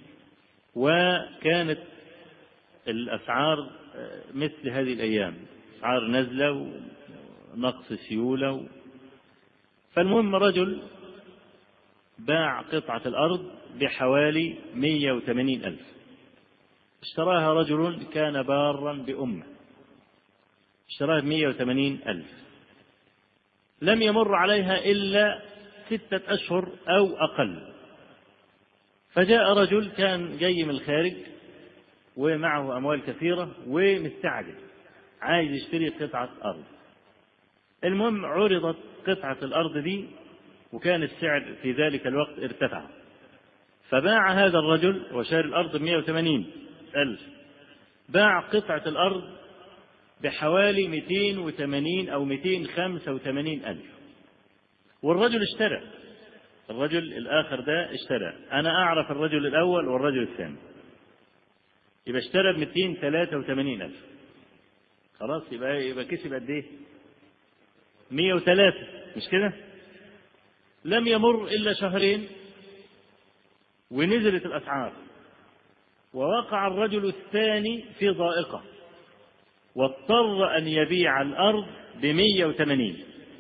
وكانت الأسعار مثل هذه الأيام، أسعار نزلة ونقص سيولة. فالمهم رجل باع قطعة الأرض بحوالي مئة وثمانين ألف، اشتراها رجل كان بارا بأمه، اشتراها بمئة وثمانين ألف. لم يمر عليها إلا ستة أشهر أو أقل، فجاء رجل كان جاي من الخارج ومعه أموال كثيرة ومستعجل عايز يشتري قطعة أرض. المهم عرضت قطعة الأرض دي، وكان السعر في ذلك الوقت ارتفع، فباع هذا الرجل وشاري الأرض بمئة وثمانين ألف، باع قطعة الأرض بحوالي مئتين وثمانين أو مئتين وخمسة وثمانين ألف، والرجل اشترى، الرجل الآخر ده اشترى. أنا أعرف الرجل الأول والرجل الثاني، يبقى اشترى ب مئتين وثلاثة وثمانين ألف، خلاص يبقى يبقى كسب قد إيه؟ مئة وثلاثة، مش كده؟ لم يمر إلا شهرين ونزلت الأسعار، ووقع الرجل الثاني في ضائقة واضطر أن يبيع الأرض بمئة وثمانين.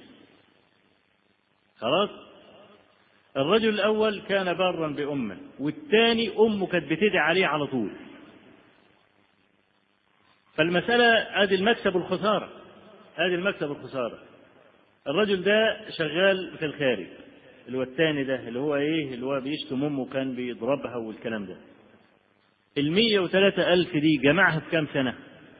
خلاص، الرجل الأول كان بارا بأمه، والثاني أمه كانت بتدعي عليه على طول. فالمسألة ادي المكسب والخسارة، ادي المكسب والخسارة. الرجل ده شغال في الخارج، اللي هو الثاني ده اللي هو ايه، اللي هو بيشتم امه وكان بيضربها والكلام ده. المية وثلاثة ألف دي جمعها في كام سنة؟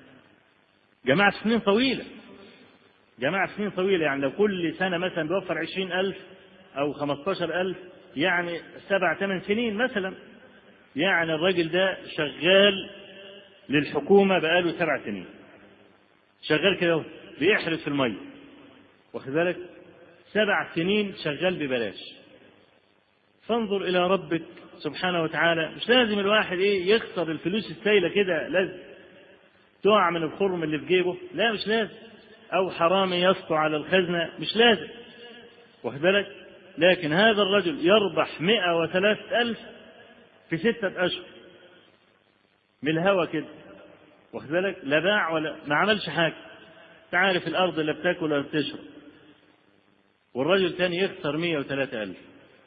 جمعها في سنين طويلة، جمعها في سنين طويلة. يعني لو كل سنة مثلا بيوفر عشرين ألف أو خمستاشر ألف، يعني سبع ثمان سنين مثلا. يعني الراجل ده شغال للحكومة بقاله سبع سنين، شغال كده بيحرس في المية، واخد بالك؟ سبع سنين شغال ببلاش. فانظر إلى ربك سبحانه وتعالى. مش لازم الواحد إيه يخسر الفلوس السايلة كده، لازم تقع من الخرم اللي في جيبه، لا مش لازم، أو حرامي يسطو على الخزنة، مش لازم، واخد بالك؟ لكن هذا الرجل يربح مئة وثلاثة ألف في ستة أشهر من الهوى كده، واخد بالك؟ لا باع ولا ما عملش حاجة. تعرف الأرض لا بتاكل ولا بتشرب، والرجل الثاني يخسر مئة وثلاثة ألف.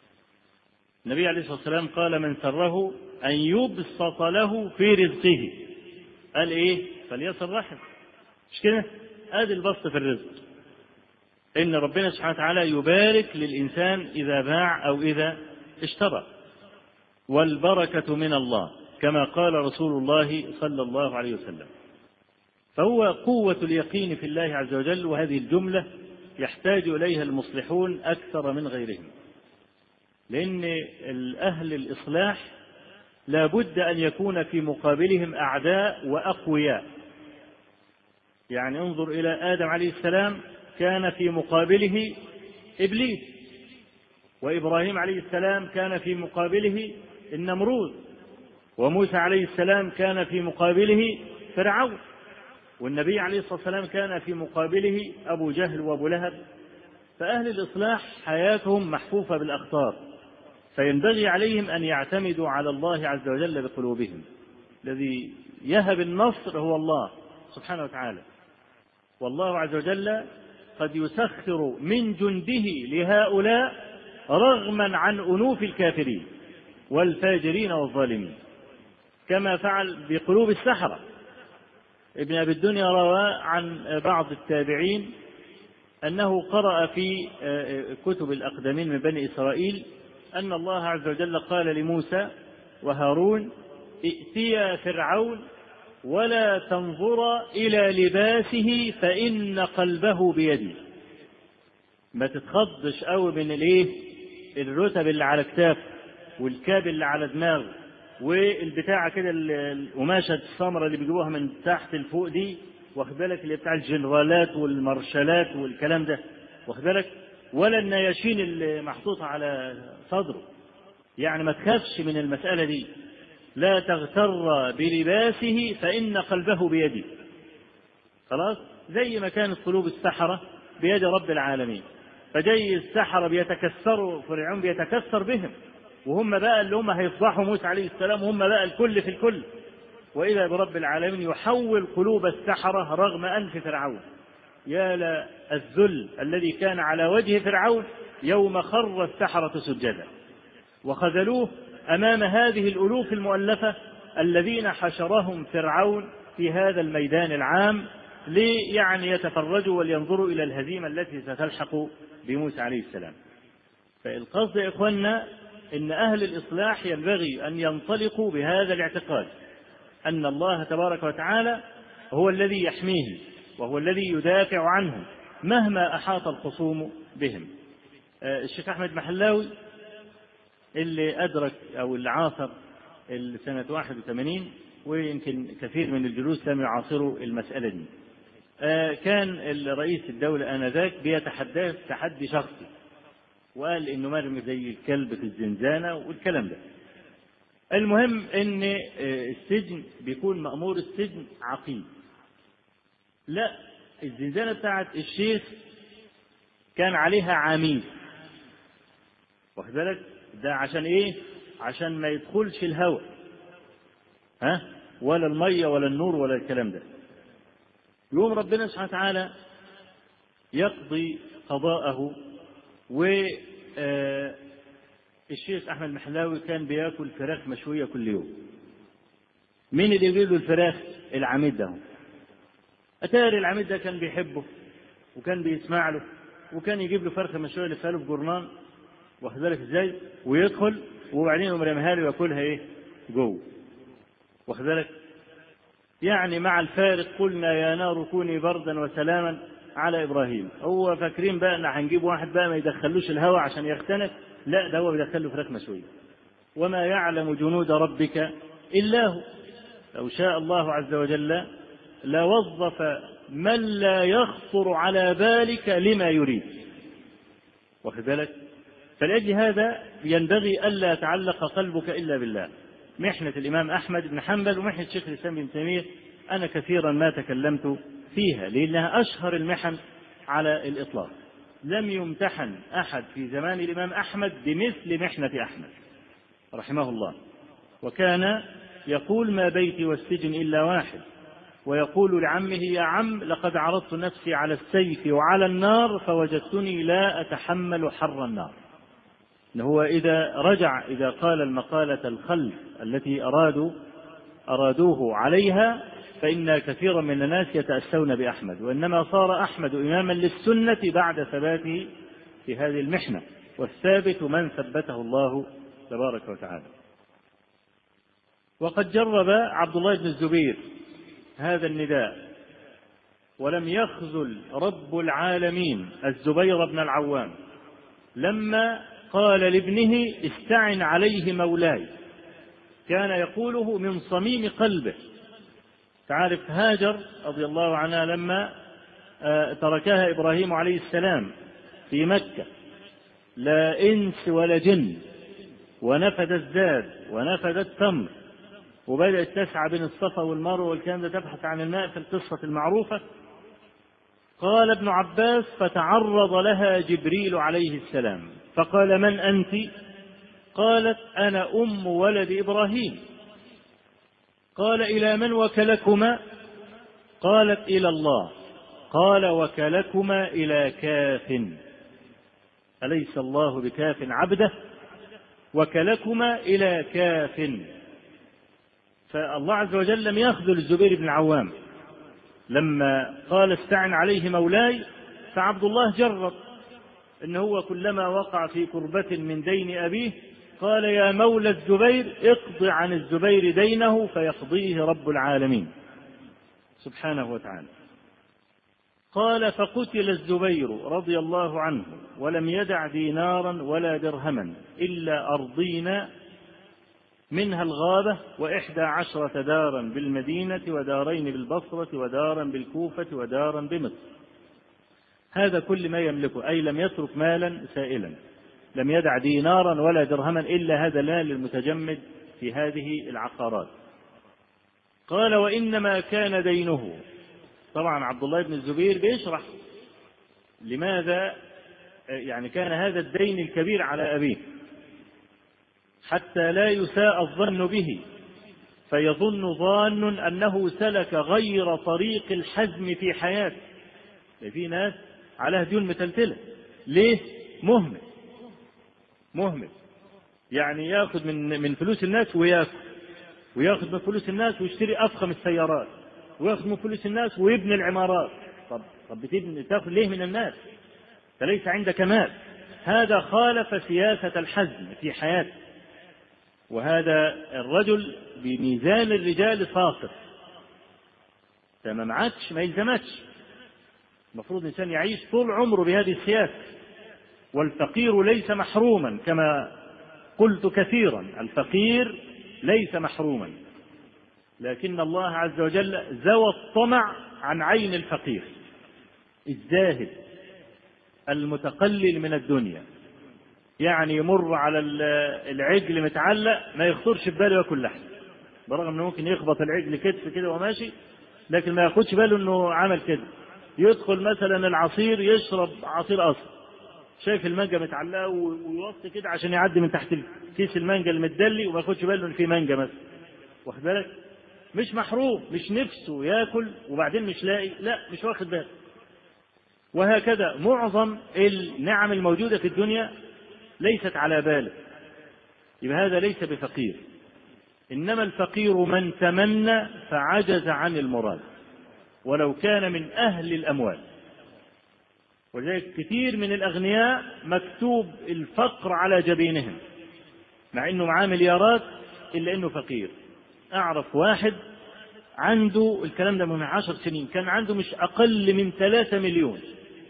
النبي عليه الصلاة والسلام قال: من سره أن يبسط له في رزقه، قال إيه؟ فليصل رحم. مش كده؟ آدي البسط في الرزق، إن ربنا سبحانه وتعالى يبارك للإنسان إذا باع أو إذا اشترى، والبركة من الله كما قال رسول الله صلى الله عليه وسلم. فهو قوة اليقين في الله عز وجل، وهذه الجملة يحتاج إليها المصلحون أكثر من غيرهم، لأن أهل الإصلاح لا بد أن يكون في مقابلهم أعداء وأقوياء. يعني انظر إلى آدم عليه السلام، كان في مقابله إبليس، وإبراهيم عليه السلام كان في مقابله النمرود، وموسى عليه السلام كان في مقابله فرعون، والنبي عليه الصلاة والسلام كان في مقابله أبو جهل وأبو لهب. فأهل الإصلاح حياتهم محفوفة بالأخطار، فينبغي عليهم أن يعتمدوا على الله عز وجل بقلوبهم. الذي يهب النصر هو الله سبحانه وتعالى، والله عز وجل قد يسخر من جنده لهؤلاء رغما عن أنوف الكافرين والفاجرين والظالمين، كما فعل بقلوب السحرة. ابن أبي الدنيا روى عن بعض التابعين أنه قرأ في كتب الأقدمين من بني إسرائيل أن الله عز وجل قال لموسى وهارون: ائتيا فرعون ولا تنظرا إلى لباسه فإن قلبه بيدي. ما تتخضش قوي من الايه الرتب اللي على كتافه والكاب اللي على دماغه والبتاعه كده القماشه السمراء اللي بيجيبوها من تحت لفوق دي، واخد بالك؟ اللي بتاع الجنرالات والمارشالات والكلام ده، واخد بالك؟ ولا النياشين اللي محطوطه على صدره. يعني ما تخافش من المسألة دي. لا تغتر بلباسه فإن قلبه بيده. خلاص، زي ما كانت قلوب السحرة بيد رب العالمين. فجاي السحرة بيتكسروا، فرعون بيتكسر بهم، وهم بقى اللي هم هيفضحوا موسى عليه السلام، وهم بقى الكل في الكل. وإذا برب العالمين يحول قلوب السحرة رغم أنف فرعون. يا للذل الذي كان على وجه فرعون يوم خر السحرة سجدا وخذلوه أمام هذه الألوف المؤلفة الذين حشرهم فرعون في هذا الميدان العام ليعني يتفرجوا ولينظروا إلى الهزيمة التي ستلحق بموسى عليه السلام. فالقصد يا إخواننا إن أهل الإصلاح ينبغي أن ينطلقوا بهذا الاعتقاد أن الله تبارك وتعالى هو الذي يحميه وهو الذي يدافع عنه مهما أحاط الخصوم بهم. الشيخ أحمد محلاوي اللي أدرك أو اللي عاصر سنة واحد وثمانين، ويمكن كثير من الجلوس لم يعاصروا المسألة دي، كان رئيس الدولة آنذاك بيتحدث تحدي شخصي وقال إنه مرمي زي الكلب في الزنزانة والكلام ده. المهم إن السجن بيكون مأمور السجن عقيم. لا، الزنزانة بتاعت الشيخ كان عليها عميد، واخد بالك؟ ده عشان إيه؟ عشان ما يدخلش الهواء، ها، ولا المية ولا النور ولا الكلام ده. يوم ربنا سبحانه وتعالى يقضي قضاءه، والشيخ أحمد محلاوي كان بياكل فراخ مشوية كل يوم. مين اللي يجيب له الفراخ؟ العميد ده. أتاري العميد ده كان بيحبه وكان بيسمع له، وكان يجيب له فرخة مشوية اللي له في جرنان، واخد بالك ازاي؟ ويدخل وبعدين يقوم راميها له وياكلها ايه؟ جوه، واخد بالك؟ يعني مع الفارق قلنا يا نار كوني بردا وسلاما على ابراهيم. هو فاكرين بقى ان هنجيب واحد بقى ما يدخلوش الهواء عشان يختنق، لا، ده هو بيدخله فراخ مشويه. وما يعلم جنود ربك الا هو. لو شاء الله عز وجل لوظف من لا يخطر على بالك لما يريد، واخد بالك؟ فلأجل هذا ينبغي ألا يتعلق قلبك إلا بالله. محنة الإمام أحمد بن حنبل ومحنة شيخ الإسلام ابن تيمية أنا كثيرا ما تكلمت فيها لأنها أشهر المحن على الإطلاق. لم يمتحن أحد في زمان الإمام أحمد بمثل محنة أحمد رحمه الله. وكان يقول ما بيتي والسجن إلا واحد، ويقول لعمه يا عم لقد عرضت نفسي على السيف وعلى النار فوجدتني لا أتحمل حر النار. هو إذا رجع إذا قال المقالة الخلف التي أرادوا أرادوه عليها فإن كثيرا من الناس يتأسون بأحمد، وإنما صار أحمد إماما للسنة بعد ثباته في هذه المحنة، والثابت من ثبته الله تبارك وتعالى. وقد جرب عبد الله بن الزبير هذا النداء ولم يخذل رب العالمين الزبير بن العوام لما قال لابنه استعن عليه مولاي، كان يقوله من صميم قلبه. تعرف هاجر رضي الله عنها لما تركها إبراهيم عليه السلام في مكة لا إنس ولا جن، ونفد الزاد ونفد التمر، وبدأت تسعى بين الصفا والمروة والكلام ده تبحث عن الماء في القصة المعروفة. قال ابن عباس فتعرض لها جبريل عليه السلام فقال من أنت؟ قالت أنا أم ولد إبراهيم. قال إلى من وكلكما؟ قالت إلى الله. قال وكلكما إلى كاف، أليس الله بكاف عبده؟ وكلكما إلى كاف. فالله عز وجل لم يخذل الزبير بن العوام لما قال استعن عليه مولاي. فعبد الله جرب إن هو كلما وقع في كربة من دين أبيه قال يا مولى الزبير اقض عن الزبير دينه فيقضيه رب العالمين سبحانه وتعالى. قال فقتل الزبير رضي الله عنه ولم يدع دينارا ولا درهما إلا أرضين منها الغابة وإحدى عشرة دارا بالمدينة ودارين بالبصرة ودارا بالكوفة ودارا بمصر. هذا كل ما يملكه، أي لم يترك مالا سائلا، لم يدع دينارا ولا درهما إلا هذا المال المتجمد في هذه العقارات. قال وإنما كان دينه. طبعا عبد الله بن الزبير بيشرح لماذا يعني كان هذا الدين الكبير على أبيه حتى لا يساء الظن به، فيظن ظان أنه سلك غير طريق الحزم في حياته. في ناس عليها ديون متلتلة. ليه؟ مهمل مهمل يعني ياخذ من من فلوس الناس وياكل، وياخذ من فلوس الناس ويشتري أفخم السيارات، وياخذ من فلوس الناس ويبني العمارات. طب طب بتبني تاخذ ليه من الناس؟ فليس عندك مال. هذا خالف سياسة الحزم في حياته. وهذا الرجل بميزان الرجال فاقر، فما معكش ما يلزمكش. المفروض الإنسان يعيش طول عمره بهذه السياسة. والفقير ليس محروما كما قلت كثيرا، الفقير ليس محروما، لكن الله عز وجل زوى الطمع عن عين الفقير الزاهد المتقلل من الدنيا. يعني يمر على العجل متعلق ما يخطرش في باله ياكل لحم، برغم انه ممكن يخبط العجل كتف كده وماشي، لكن ما ياخدش باله انه عمل كده. يدخل مثلا العصير يشرب عصير اصل، شايف المانجا متعلقه ويوصي كده عشان يعدي من تحت كيس المانجا المدلي وما ياخدش باله ان في مانجا مثلا. واخد بالك؟ مش محروم، مش نفسه ياكل وبعدين مش لاقي، لا مش واخد باله. وهكذا معظم النعم الموجودة في الدنيا ليست على باله، يبقى هذا ليس بفقير. إنما الفقير من تمنى فعجز عن المراد ولو كان من أهل الأموال. ولذلك كثير من الأغنياء مكتوب الفقر على جبينهم مع أنه معاه مليارات إلا أنه فقير. أعرف واحد عنده الكلام ده من عشر سنين كان عنده مش أقل من ثلاثة مليون،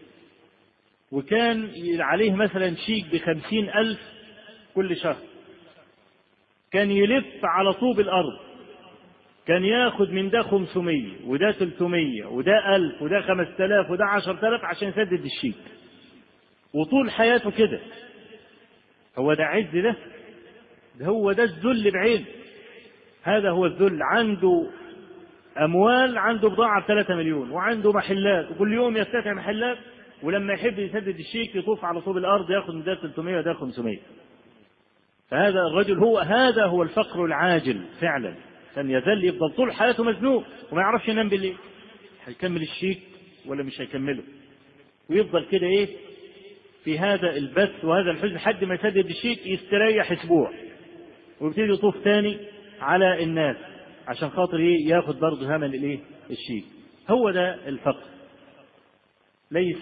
وكان عليه مثلا شيك بخمسين ألف كل شهر، كان يلف على طوب الأرض، كان ياخد من ده خمسمية وده ثلاثمية وده ألف وده خمسة آلاف وده عشرة آلاف عشان يسدد الشيك، وطول حياته كده. هو ده عز؟ ده ده هو ده الذل بعين. هذا هو الذل. عنده أموال، عنده بضاعة بثلاثة مليون وعنده محلات وكل يوم يفتتح محلات، ولما يحب يسدد الشيك يطوف على طوب الأرض ياخد من ده ثلاثمية وده خمسمية. فهذا الرجل هو هذا هو الفقر العاجل فعلا. كان يذل يفضل طول حياته مزنوق وما يعرفش ينام بالليل، هيكمل الشيك ولا مش هيكمله، ويفضل كده ايه في هذا البث وهذا الحزن لحد ما يسدد الشيك، يستريح اسبوع ويبتدي يطوف تاني على الناس عشان خاطر ايه ياخد برضه ثمن الايه الشيك. هو ده الفقر. ليس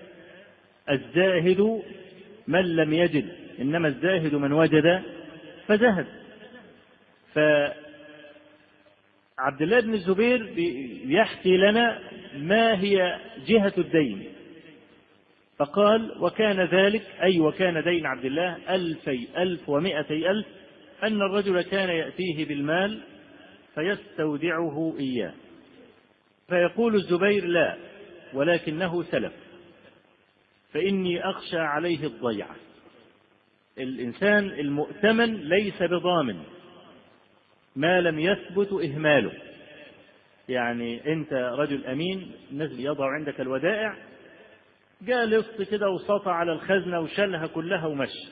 الزاهد من لم يجد، انما الزاهد من وجد فزهد. فعبد الله بن الزبير يحكي لنا ما هي جهة الدين، فقال: وكان ذلك أي وكان دين عبد الله ألفي ألف ومائتي ألف، أن الرجل كان يأتيه بالمال فيستودعه إياه، فيقول الزبير: لا، ولكنه سلف، فإني أخشى عليه الضيعة. الإنسان المؤتمن ليس بضامن ما لم يثبت إهماله. يعني أنت رجل أمين، الناس يضع عندك الودائع، جاء لص كده وسطى على الخزنة وشلها كلها ومشي،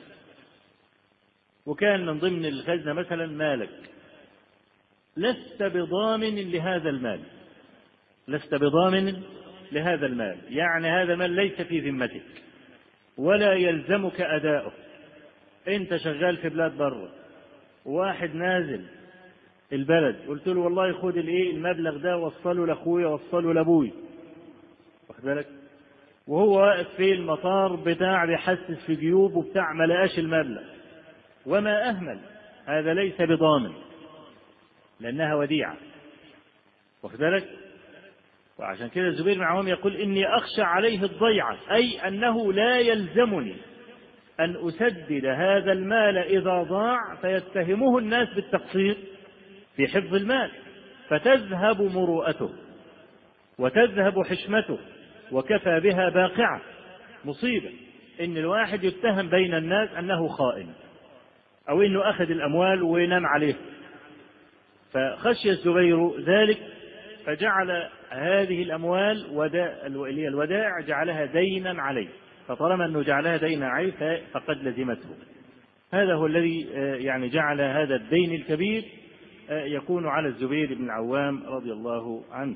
وكان من ضمن الخزنة مثلا مالك، لست بضامن لهذا المال، لست بضامن لهذا المال، يعني هذا المال ليس في ذمتك ولا يلزمك أداؤه. أنت شغال في بلاد بره، واحد نازل البلد قلت له: والله خد الايه المبلغ ده وصله لاخويا وصله لابوي، واخد بالك، وهو واقف في المطار بتاع بيحسس في جيوبه بتاع ما لقاش المبلغ وما أهمل، هذا ليس بضامن لأنها وديعة، واخد بالك. وعشان كده الزبير بن العوام يقول: إني أخشى عليه الضيعة، أي أنه لا يلزمني أن أسدد هذا المال إذا ضاع فيتهمه الناس بالتقصير في حفظ المال، فتذهب مروءته وتذهب حشمته، وكفى بها باقعة. مصيبة إن الواحد يتهم بين الناس أنه خائن أو إنه أخذ الأموال وينام عليه. فخشي الزبير ذلك فجعل هذه الأموال اللي هي الودائع جعلها دينا عليه، فطالما أنه جعلها دين عين فقد لزمته. هذا هو الذي يعني جعل هذا الدين الكبير يكون على الزبير بن العوام رضي الله عنه.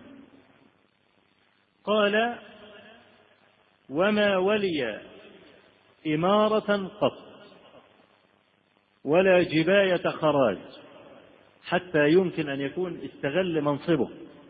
قال: وما ولي إمارة قط ولا جباية خراج حتى يمكن أن يكون استغل منصبه.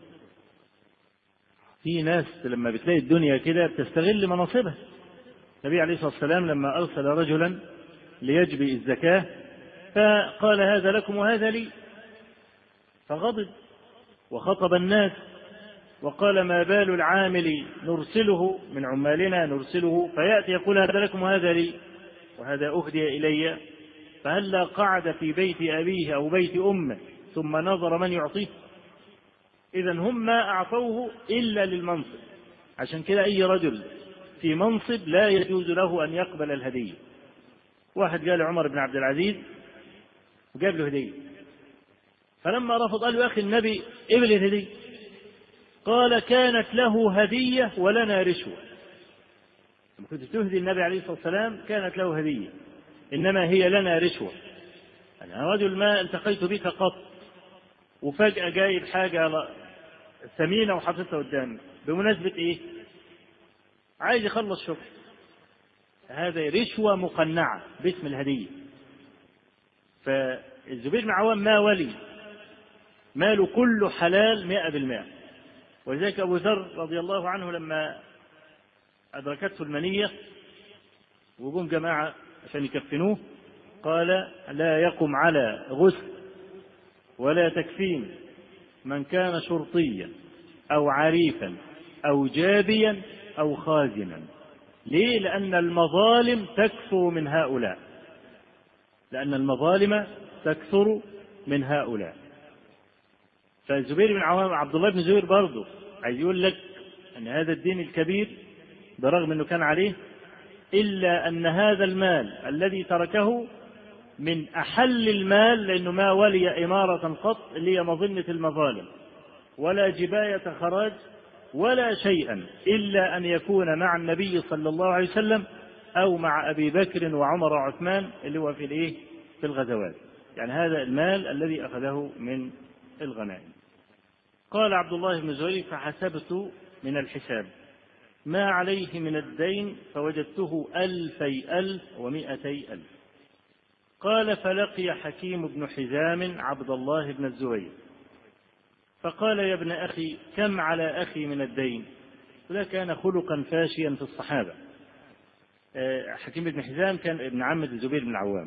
في ناس لما بتلاقي الدنيا كده بتستغل مناصبها. النبي عليه الصلاة والسلام لما أرسل رجلا ليجبي الزكاة فقال: هذا لكم وهذا لي، فغضب وخطب الناس وقال: ما بال العامل نرسله من عمالنا نرسله فيأتي يقول: هذا لكم وهذا لي وهذا أهدي إلي، فهلا قعد في بيت أبيه أو بيت أمه ثم نظر من يعطيه؟ إذن هم ما أعطوه إلا للمنصب. عشان كده أي رجل في منصب لا يجوز له أن يقبل الهدية. واحد قال عمر بن عبد العزيز وجاب له هدية، فلما رفض قال له: يا أخي النبي قبل الهدية. قال: كانت له هدية ولنا رشوة. لما كنت تهدي النبي عليه الصلاة والسلام كانت له هدية، إنما هي لنا رشوة. أنا رجل ما التقيت بك قط وفجأة جايب حاجة ثمينة وحطيتها قدامي، بمناسبة إيه؟ عايز يخلص شغل. هذا رشوة مقنعة باسم الهدية. فالزبير بن عوام ما ولي، ماله كله حلال مئة بالمئة. ولذلك أبو ذر رضي الله عنه لما أدركته المنية وقوم جماعة عشان يكفنوه قال: لا يقم على غسل ولا تكفين من كان شرطيا أو عريفا أو جابيا أو خازنا. ليه؟ لأن المظالم تكثر من هؤلاء، لأن المظالم تكثر من هؤلاء. فالزبير بن عوام عبد الله بن زبير برضه عايز يقول لك أن هذا الدين الكبير برغم أنه كان عليه، إلا أن هذا المال الذي تركه من أحل المال، لأنه ما ولي إمارة قط اللي هي مظنة المظالم ولا جباية خراج ولا شيئا إلا أن يكون مع النبي صلى الله عليه وسلم أو مع أبي بكر وعمر وعثمان اللي هو في الإيه؟ في الغزوات. يعني هذا المال الذي أخذه من الغنائم. قال عبد الله بن زبير: فحسبت من الحساب ما عليه من الدين فوجدته ألفي ألف ومائتي ألف. قال: فلقي حكيم بن حزام عبد الله بن الزبير فقال: يا ابن أخي كم على أخي من الدين؟ وده كان خلقا فاشيا في الصحابة. حكيم بن حزام كان ابن عمة الزبير بن العوام.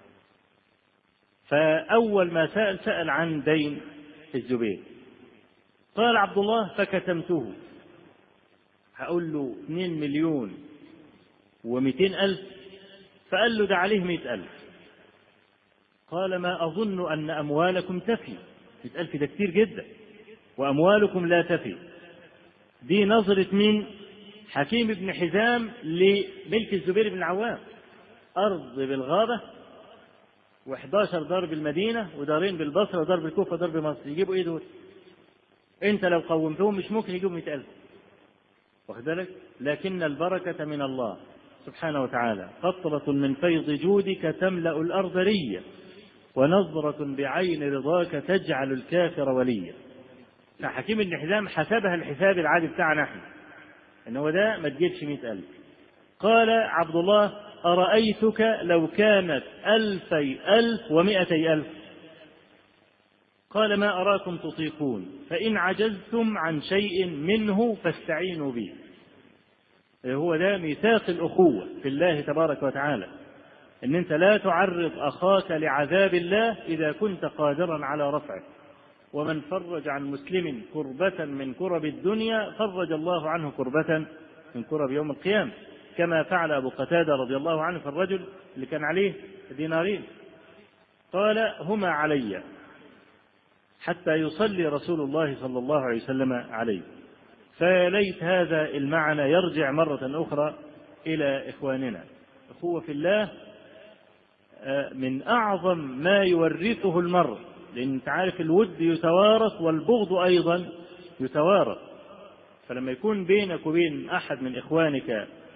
فأول ما سأل سأل عن دين الزبير. قال عبد الله: فكتمته. هقول له اثنين مليون ومئتين ألف. فقال له: ده عليه مئة ألف. قال: ما أظن أن أموالكم تفي. مئة ألف ده كتير جدا، وأموالكم لا تفي. دي نظرة مين؟ حكيم بن حزام لملك الزبير بن العوام. أرض بالغابة وإحداشر دار بالمدينة ودارين بالبصرة ودار بالكوفة ودار بمصر. يجيبوا إيه دول؟ أنت لو قومتهم مش ممكن يجيبوا مئة ألف. واخد بالك؟ لكن البركة من الله سبحانه وتعالى. قطرة من فيض جودك تملأ الأرض ريا ونظرة بعين رضاك تجعل الكافر وليا. فحكيم بن حزام حسبها الحساب العادي بتاعنا نحن، إن هو ده ما تجيبش مئة ألف. قال عبد الله: أرأيتك لو كانت ألفي ألف ومائتي ألف؟ قال: ما أراكم تطيقون، فإن عجزتم عن شيء منه فاستعينوا به. هو ده ميثاق الأخوة في الله تبارك وتعالى، إن أنت لا تعرض أخاك لعذاب الله إذا كنت قادرا على رفعه. ومن فرج عن مسلم كربة من كرب الدنيا فرج الله عنه كربة من كرب يوم القيامة، كما فعل أبو قتادة رضي الله عنه في الرجل اللي كان عليه دينارين. قال: هما علي حتى يصلي رسول الله صلى الله عليه وسلم عليه. فليت هذا المعنى يرجع مرة أخرى إلى إخواننا. أخوة في الله من أعظم ما يورثه المرء، لأن أنت عارف الود يتوارث والبغض أيضا يتوارث. فلما يكون بينك وبين أحد من إخوانك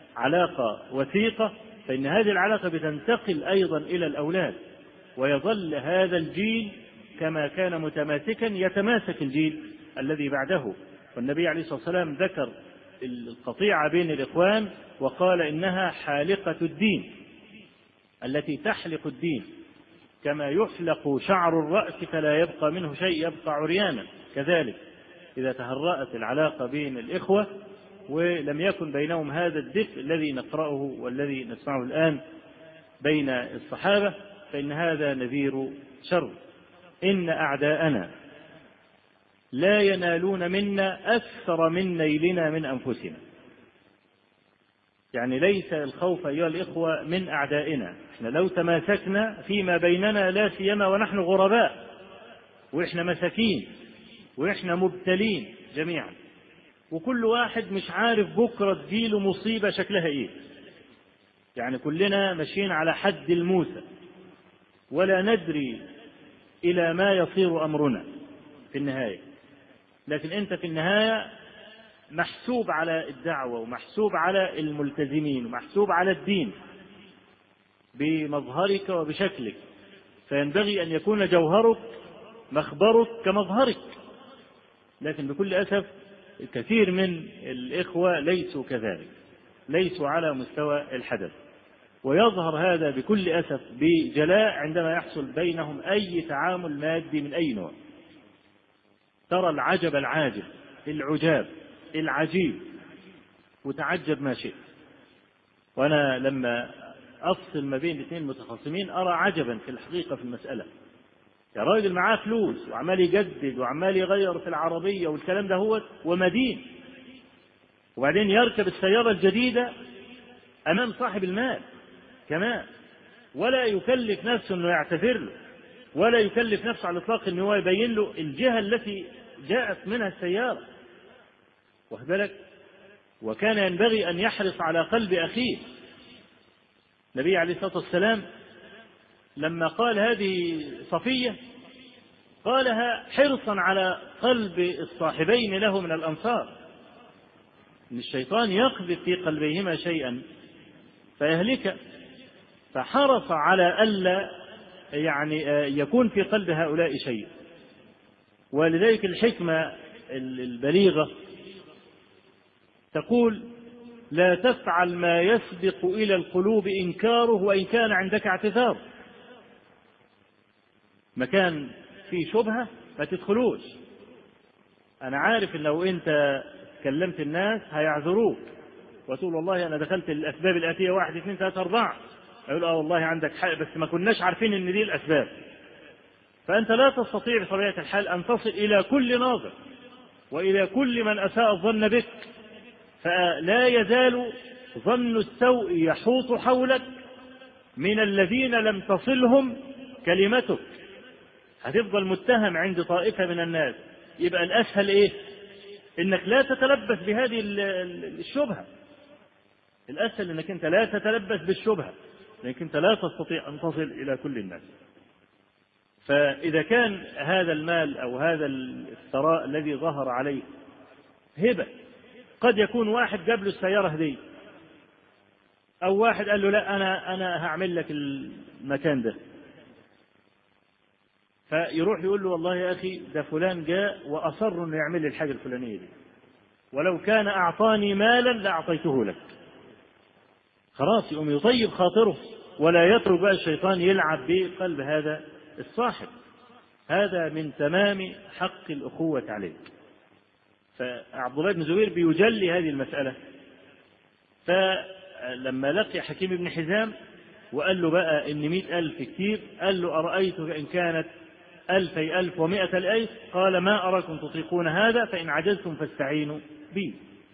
علاقة وثيقة، فإن هذه العلاقة بتنتقل أيضا إلى الأولاد، ويظل هذا الجيل كما كان متماسكا يتماسك الجيل الذي بعده. والنبي عليه الصلاة والسلام ذكر القطيعة بين الإخوان وقال إنها حالقة الدين، التي تحلق الدين، كما يحلق شعر الرأس فلا يبقى منه شيء، يبقى عريانا. كذلك إذا تهرأت العلاقة بين الإخوة ولم يكن بينهم هذا الدفء الذي نقرأه والذي نسمعه الآن بين الصحابة، فإن هذا نذير شر. إن أعداءنا لا ينالون منا أكثر من نيلنا من أنفسنا. يعني ليس الخوف أيها الإخوة من أعدائنا، إحنا لو تماسكنا فيما بيننا لا سيما ونحن غرباء وإحنا مساكين وإحنا مبتلين جميعا، وكل واحد مش عارف بكرة تجيله مصيبة شكلها إيه، يعني كلنا ماشيين على حد الموسى ولا ندري إلى ما يصير أمرنا في النهاية. لكن أنت في النهاية محسوب على الدعوة ومحسوب على الملتزمين ومحسوب على الدين بمظهرك وبشكلك، فينبغي أن يكون جوهرك مخبرك كمظهرك. لكن بكل أسف الكثير من الإخوة ليسوا كذلك، ليسوا على مستوى الحدث، ويظهر هذا بكل أسف بجلاء عندما يحصل بينهم أي تعامل مادي من أي نوع. ترى العجب العاجب، العجاب العجيب، وتعجب ما شئت. وأنا لما أفصل ما بين الاثنين متخاصمين أرى عجبا في الحقيقة في المسألة. يا راجل معاه فلوس وعمال يجدد وعمال يغير في العربية والكلام ده هو ومدين، وبعدين يركب السيارة الجديدة أمام صاحب المال كمان، ولا يكلف نفسه أنه يعتذر له، ولا يكلف نفسه على الإطلاق أنه هو يبين له الجهة التي جاءت منها السيارة. وذلك وكان ينبغي أن يحرص على قلب أخيه. النبي عليه الصلاة والسلام لما قال هذه صفية قالها حرصا على قلب الصاحبين له من الأنصار، إن الشيطان يقذف في قلبيهما شيئا فيهلك، فحرص على ألا يعني يكون في قلب هؤلاء شيء. ولذلك الحكمة البليغة تقول: لا تفعل ما يسبق إلى القلوب إنكاره وإن كان عندك اعتذار. مكان فيه شبهة ما تدخلوش. أنا عارف إن لو أنت كلمت الناس هيعذروك وتقول والله أنا دخلت الأسباب الآتية واحد اثنين ثلاثة أربعة، يقول آه والله عندك حق بس ما كناش عارفين إن دي الأسباب. فأنت لا تستطيع بطبيعة الحال أن تصل إلى كل ناظر وإلى كل من أساء الظن بك، فلا يزال ظن السوء يحوط حولك من الذين لم تصلهم كلمتك، هتفضل متهم عند طائفة من الناس. يبقى الأسهل إيه؟ إنك لا تتلبس بهذه الشبهة. الأسهل إنك أنت لا تتلبس بالشبهة، لأنك أنت لا تستطيع أن تصل إلى كل الناس. فإذا كان هذا المال أو هذا الثراء الذي ظهر عليه هبة، قد يكون واحد جاب له السيارة هدية، أو واحد قال له لا أنا أنا هعمل لك المكان ده، فيروح يقول له والله يا أخي ده فلان جاء وأصر إنه يعمل لي الحاجة الفلانية دي، ولو كان أعطاني مالا لأعطيته لك. خلاص يقوم يطيب خاطره ولا يترك بقى الشيطان يلعب بقلب هذا الصاحب. هذا من تمام حق الأخوة عليك. فعبد الله بن زبير بيجلي هذه المسألة. فلما لقي حكيم بن حزام وقال له بقى إن مئة ألف كتير، قال له أرأيتك إن كانت ألفي ألف ومئة الألف، قال ما أراكم تطيقون هذا، فإن عجزتم فاستعينوا بي.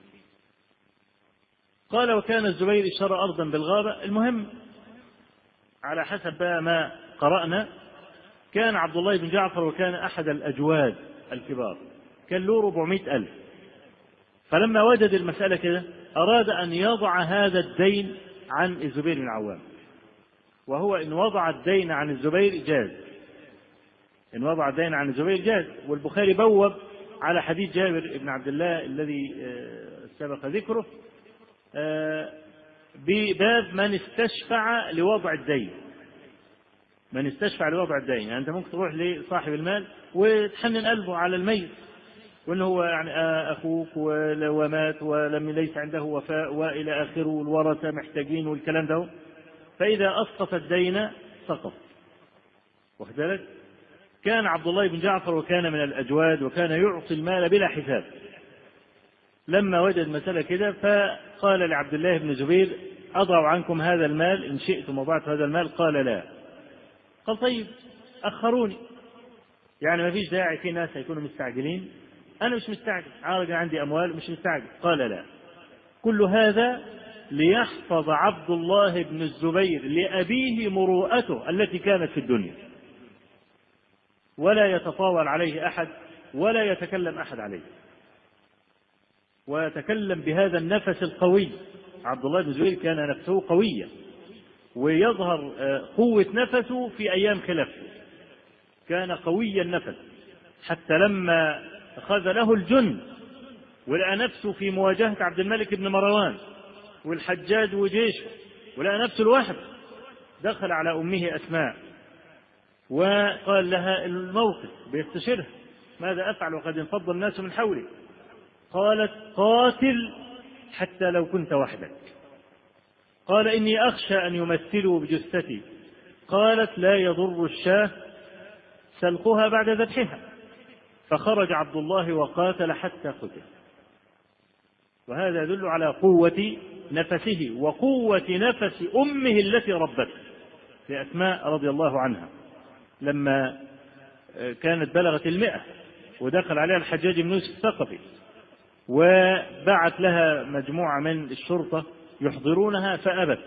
قال وكان الزبير اشترى أرضا بالغابة. المهم على حسب بقى ما قرأنا كان عبد الله بن جعفر وكان أحد الأجواد الكبار، كان له أربعمائة ألف. فلما وجد المسألة كده أراد أن يضع هذا الدين عن الزبير بن العوام، وهو إن وضع الدين عن الزبير جاز، إن وضع الدين عن الزبير جاز. والبخاري بوب على حديث جابر بن عبد الله الذي سبق ذكره بباب من استشفع لوضع الدين. من استشفع لوضع الدين، يعني أنت ممكن تروح لصاحب المال وتحنن قلبه على الميت، وأنه هو يعني أخوك ومات ولم ليس عنده وفاء وإلى آخره، والورثة محتاجين والكلام ده، فإذا أسقط الدين سقط. واخد بالك؟ كان عبد الله بن جعفر وكان من الأجواد وكان يعطي المال بلا حساب. لما وجد مسألة كده فقال لعبد الله بن زبير: أضع عنكم هذا المال إن شئتم وضعت هذا المال. قال: لا. قال: طيب أخروني، يعني ما فيش داعي، في ناس هيكونوا مستعجلين، أنا مش مستعجل، عارض عندي أموال مش مستعجل. قال: لا. كل هذا ليحفظ عبد الله بن الزبير لأبيه مروءته التي كانت في الدنيا، ولا يتطاول عليه أحد ولا يتكلم أحد عليه، ويتكلم بهذا النفس القوي. عبد الله بن الزبير كان نفسه قوية، ويظهر قوة نفسه في أيام خلافته، كان قوي النفس، حتى لما أخذ له الجند ولقى نفسه في مواجهة عبد الملك بن مروان والحجاج وجيشه، ولقى نفسه لوحده، دخل على أمه أسماء وقال لها الموقف بيستشيرها: ماذا أفعل وقد انفض الناس من حولي؟ قالت: قاتل حتى لو كنت وحدك. قال: إني أخشى أن يمثلوا بجثتي. قالت: لا يضر الشاة سلقها بعد ذبحها. فخرج عبد الله وقاتل حتى قتل. وهذا يدل على قوة نفسه وقوة نفس أمه التي ربته لأسماء رضي الله عنها، لما كانت بلغت المئة ودخل عليها الحجاج بن يوسف الثقفي وبعت لها مجموعة من الشرطة يحضرونها فأبت،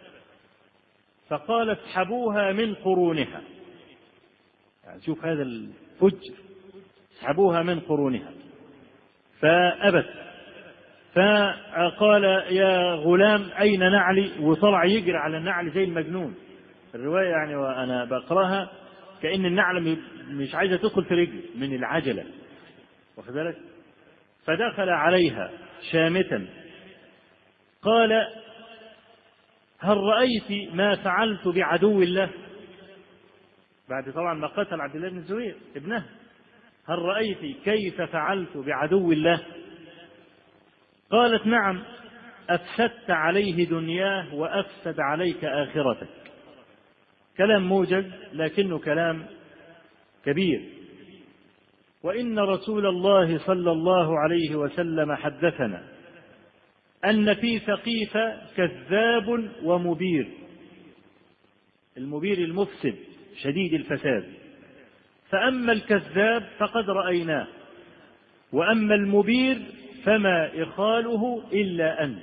فقالت: اسحبوها من قرونها. يعني شوف هذا الفجر، اسحبوها من قرونها. فأبت، فقال: يا غلام أين نعلي؟ وطلع يجري على النعل زي المجنون. الرواية يعني وأنا بقراها كأن النعل مش عايزة تدخل في رجل من العجلة، واخد بالك؟ فدخل عليها شامتا قال: هل رأيت ما فعلت بعدو الله؟ بعد طبعا ما قتل عبد الله بن الزبير ابنه، هل رأيت كيف فعلت بعدو الله؟ قالت: نعم، أفسدت عليه دنياه وأفسد عليك آخرتك. كلام موجز لكنه كلام كبير. وإن رسول الله صلى الله عليه وسلم حدثنا أن في ثقيف كذاب ومبير. المبير المفسد شديد الفساد، فأما الكذاب فقد رأيناه، وأما المبير فما إخاله إلا أن.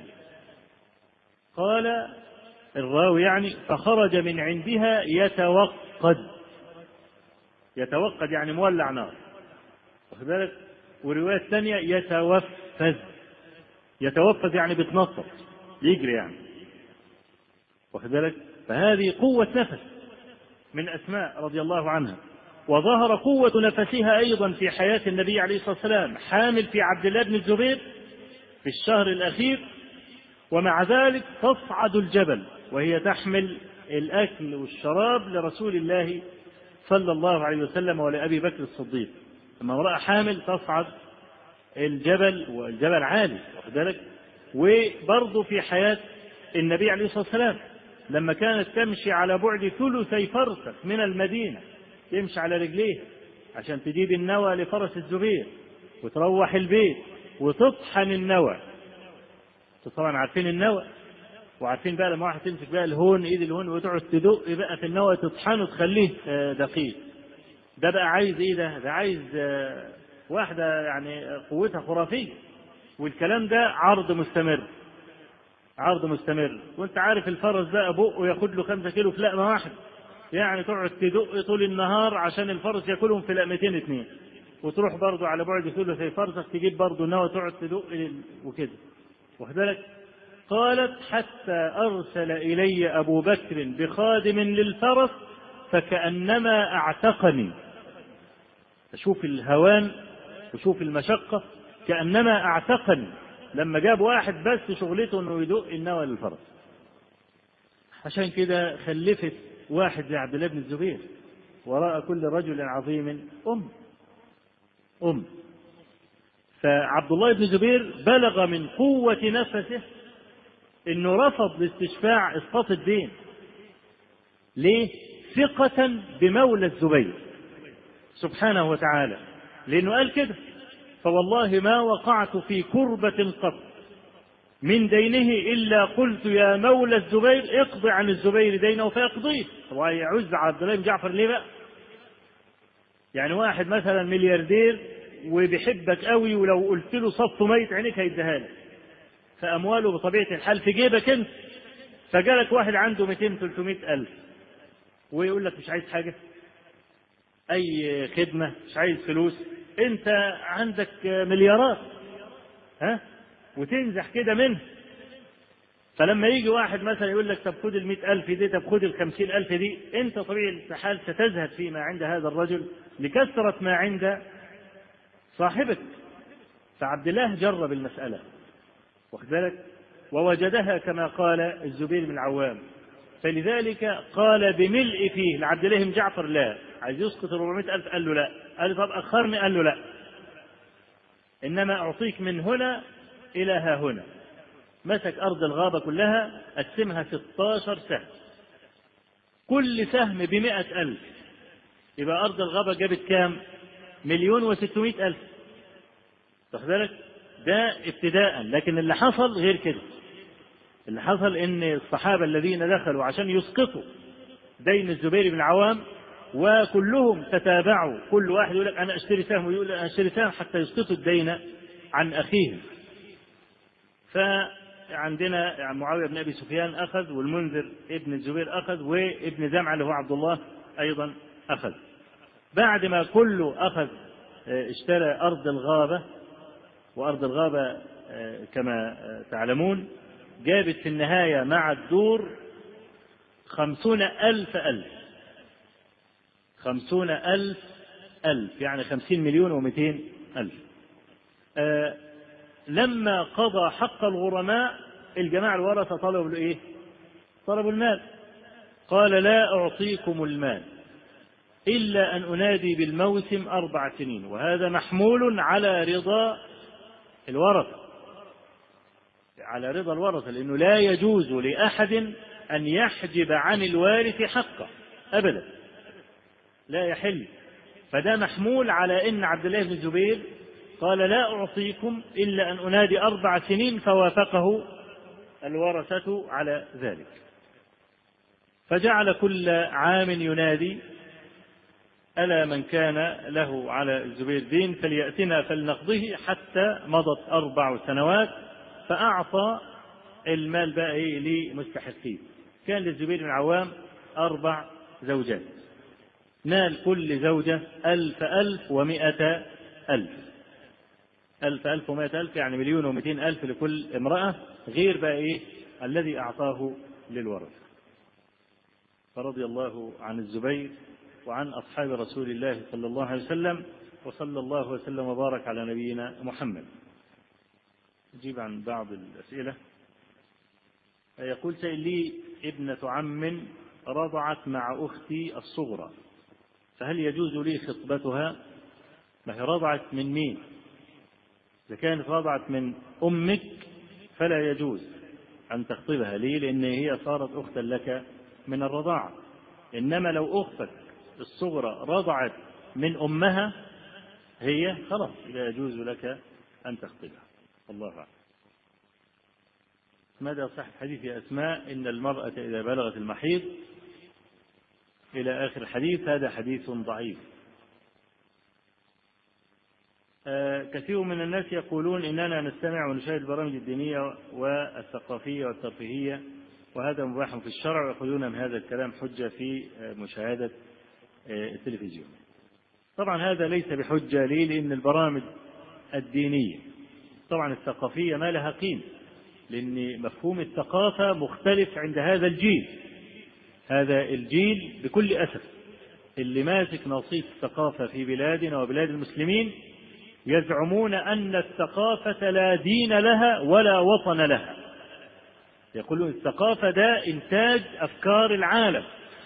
قال الراوي يعني: فخرج من عندها يتوقد. يتوقد يعني مولع نار، واخد بالك؟ ورواية ثانية يتوفز. يتوفز يعني بتنطط، يجري يعني، واخد بالك؟ فهذه قوة نفس من أسماء رضي الله عنها. وظهر قوة نفسها أيضا في حياة النبي عليه الصلاة والسلام، حامل في عبد الله بن الزبير في الشهر الأخير، ومع ذلك تصعد الجبل وهي تحمل الأكل والشراب لرسول الله صلى الله عليه وسلم ولأبي بكر الصديق. لما امرأة حامل تصعد الجبل، والجبل عالي، واخد بالك؟ وبرضه في حياة النبي عليه الصلاة والسلام لما كانت تمشي على بعد ثلثي فرسخ من المدينة، تمشي على رجليه عشان تجيب النوى لفرس الزبير وتروح البيت وتطحن النوى. طبعا عارفين النوى، وعارفين بقى لما واحد تمسك بقى الهون، ايد الهون، وتقعد تدق بقى في النوى تطحنه تخليه دقيق. ده بقى عايز ايه؟ ده ده عايز واحدة يعني قوتها خرافية. والكلام ده عرض مستمر، عرض مستمر. وانت عارف الفرس بقى بقه ياخد له خمسة كيلو في لقمة واحدة، يعني تقعد تدق طول النهار عشان الفرس ياكلهم في لقمتين اتنين، وتروح برضه على بعد ثلثي فرسخ تجيب برضه النوى تقعد تدق وكده، واخد بالك؟ قالت: حتى أرسل إلي أبو بكر بخادم للفرس فكأنما أعتقني. شوف الهوان وشوف المشقة، كأنما أعتقني. لما جاب واحد بس شغلته أنه يدق النوى للفرس، عشان كده خلفت واحد زي عبد الله بن الزبير، وراء كل رجل عظيم أم أم فعبد الله بن الزبير بلغ من قوة نفسه إنه رفض لاستشفاع إسقاط الدين. ليه؟ ثقة بمولى الزبير سبحانه وتعالى، لأنه قال كده: فوالله ما وقعت في كربة قط من دينه إلا قلت يا مولى الزبير اقضي عن الزبير دينه فيقضيه. هو يعز عبد الله بن جعفر ليه بقى؟ يعني واحد مثلا ملياردير وبيحبك قوي، ولو قلت له صفه ميت عينيك هيديها لك، فأمواله بطبيعة الحال في جيبك أنت. فجالك واحد عنده مئتين ثلاثمائة ألف ويقول لك مش عايز حاجة، أي خدمة، مش عايز فلوس، أنت عندك مليارات، ها، وتنزح كده منه. فلما يجي واحد مثلا يقول لك طب خد المئة ألف دي، طب خد الخمسين ألف دي، أنت طبيعي الحال ستزهد فيما عند هذا الرجل لكثرة ما عند صاحبك. فعبد الله جرب المسألة، واخد بالك، ووجدها كما قال الزبير بن العوام، فلذلك قال بملء فيه لعبد الله بن جعفر: لا، عايز يسقط أربعمائة ألف، قال له لا. قال له طب أخرني، قال له لا، إنما أعطيك من هنا إلى ها هنا. مسك أرض الغابة كلها، قسمها ستة عشر سهم، كل سهم بمئة ألف، يبقى أرض الغابة جابت كام؟ مليون وستمائة ألف، واخد بالك؟ ده ابتداء. لكن اللي حصل غير كده. اللي حصل ان الصحابة الذين دخلوا عشان يسقطوا دين الزبير بن العوام، وكلهم تتابعوا، كل واحد يقول لك انا اشتري سهم، ويقول انا اشتري سهم، حتى يسقطوا الدين عن اخيهم. فعندنا معاوية بن ابي سفيان اخذ، والمنذر ابن الزبير اخذ، وابن زمعة اللي هو عبد الله ايضا اخذ. بعد ما كله اخذ اشترى ارض الغابة، وارض الغابة كما تعلمون جابت في النهاية مع الدور خمسون ألف ألف خمسون ألف ألف يعني خمسين مليون ومئتين ألف. آه لما قضى حق الغرماء، الجماعة الورثة طلبوا إيه؟ طلبوا المال. قال: لا أعطيكم المال إلا أن أنادي بالموسم أربع سنين، وهذا محمول على رضا الورثة، على رضا الورثة، لأنه لا يجوز لأحد أن يحجب عن الوارث حقه أبدا، لا يحل. فده محمول على أن عبد الله بن الزبير قال: لا أعطيكم إلا أن أنادي أربع سنين، فوافقه الورثة على ذلك. فجعل كل عام ينادي: ألا من كان له على الزبير دين فليأتنا فلنقضه، حتى مضت أربع سنوات، فأعطى المال بقى إيه لمستحقيه. كان للزبير بن العوام أربع زوجات، نال كل زوجة ألف ألف ومائة ألف ألف ألف ومائة ألف، يعني مليون ومئتين ألف لكل امرأة، غير بقى إيه الذي أعطاه للورثة. فرضي الله عن الزبير وعن أصحاب رسول الله صلى الله عليه وسلم، وصلى الله وسلم وبارك على نبينا محمد. أجيب عن بعض الأسئلة. يقول سائل: لي ابنة عم رضعت مع أختي الصغرى، فهل يجوز لي خطبتها؟ ما هي رضعت من مين؟ إذا كانت رضعت من أمك فلا يجوز أن تخطبها. ليه؟ لأن هي صارت أختا لك من الرضاعة. إنما لو أختك الصغرى رضعت من أمها هي خلاص لا يجوز لك أن تخطبها. الله أعلم. ماذا صح حديث أسماء إن المرأة إذا بلغت المحيض إلى آخر الحديث؟ هذا حديث ضعيف. آه كثير من الناس يقولون إننا نستمع ونشاهد البرامج الدينية والثقافية والترفيهية، وهذا مباح في الشرع، ويأخذون من هذا الكلام حجة في مشاهدة التلفزيون. طبعا هذا ليس بحجة. لي لأن البرامج الدينية طبعا الثقافية ما لها قيمة، لأن مفهوم الثقافة مختلف عند هذا الجيل. هذا الجيل بكل أسف اللي ماسك نصيب الثقافة في بلادنا وبلاد المسلمين يزعمون أن الثقافة لا دين لها ولا وطن لها. يقولون الثقافة ده إنتاج أفكار العالم،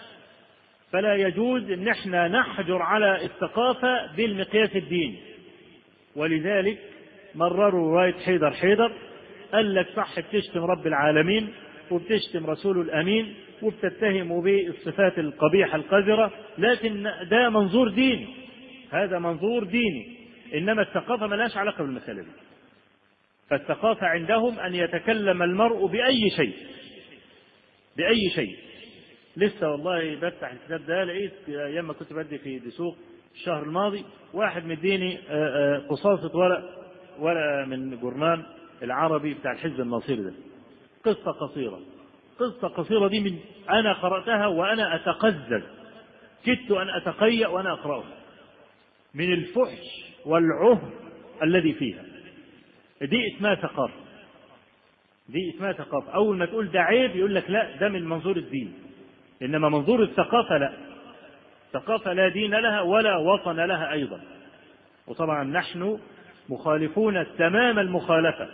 فلا يجوز إن احنا نحجر على الثقافة بالمقياس الديني. ولذلك مرروا رواية حيدر حيدر، قال لك صح بتشتم رب العالمين وبتشتم رسوله الأمين وبتتهموا بالصفات القبيحة القذرة، لكن ده منظور ديني، هذا منظور ديني، إنما الثقافة ما لهاش علاقة بالمسألة دي. فالثقافة عندهم أن يتكلم المرء بأي شيء بأي شيء. لسه والله بفتح الكتاب ده لقيت أيام ما كنت بدي في دسوق الشهر الماضي واحد مديني قصاصة ورق ورقة من جورنال العربي بتاع الحزب الناصري ده، قصة قصيرة قصة قصيرة دي من أنا قرأتها وأنا أتقزز، كدت أن أتقيأ وأنا أقرأها من الفحش والعهر الذي فيها. دي اسمها ثقافة، دي اسمها ثقافة. أول ما تقول ده عيب يقول لك لا ده من منظور الدين، إنما منظور الثقافة لا، ثقافة لا دين لها ولا وطن لها أيضا. وطبعا نحن مخالفون تمام المخالفة،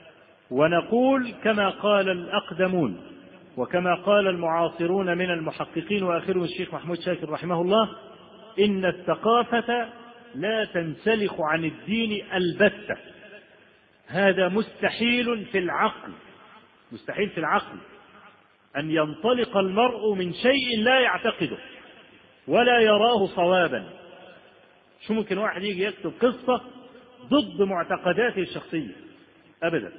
ونقول كما قال الأقدمون وكما قال المعاصرون من المحققين وآخرهم الشيخ محمود شاكر رحمه الله، إن الثقافة لا تنسلخ عن الدين البتة، هذا مستحيل في العقل، مستحيل في العقل أن ينطلق المرء من شيء لا يعتقده ولا يراه صوابا. شو ممكن واحد يجي يكتب قصة ضد معتقداته الشخصية؟ أبدا،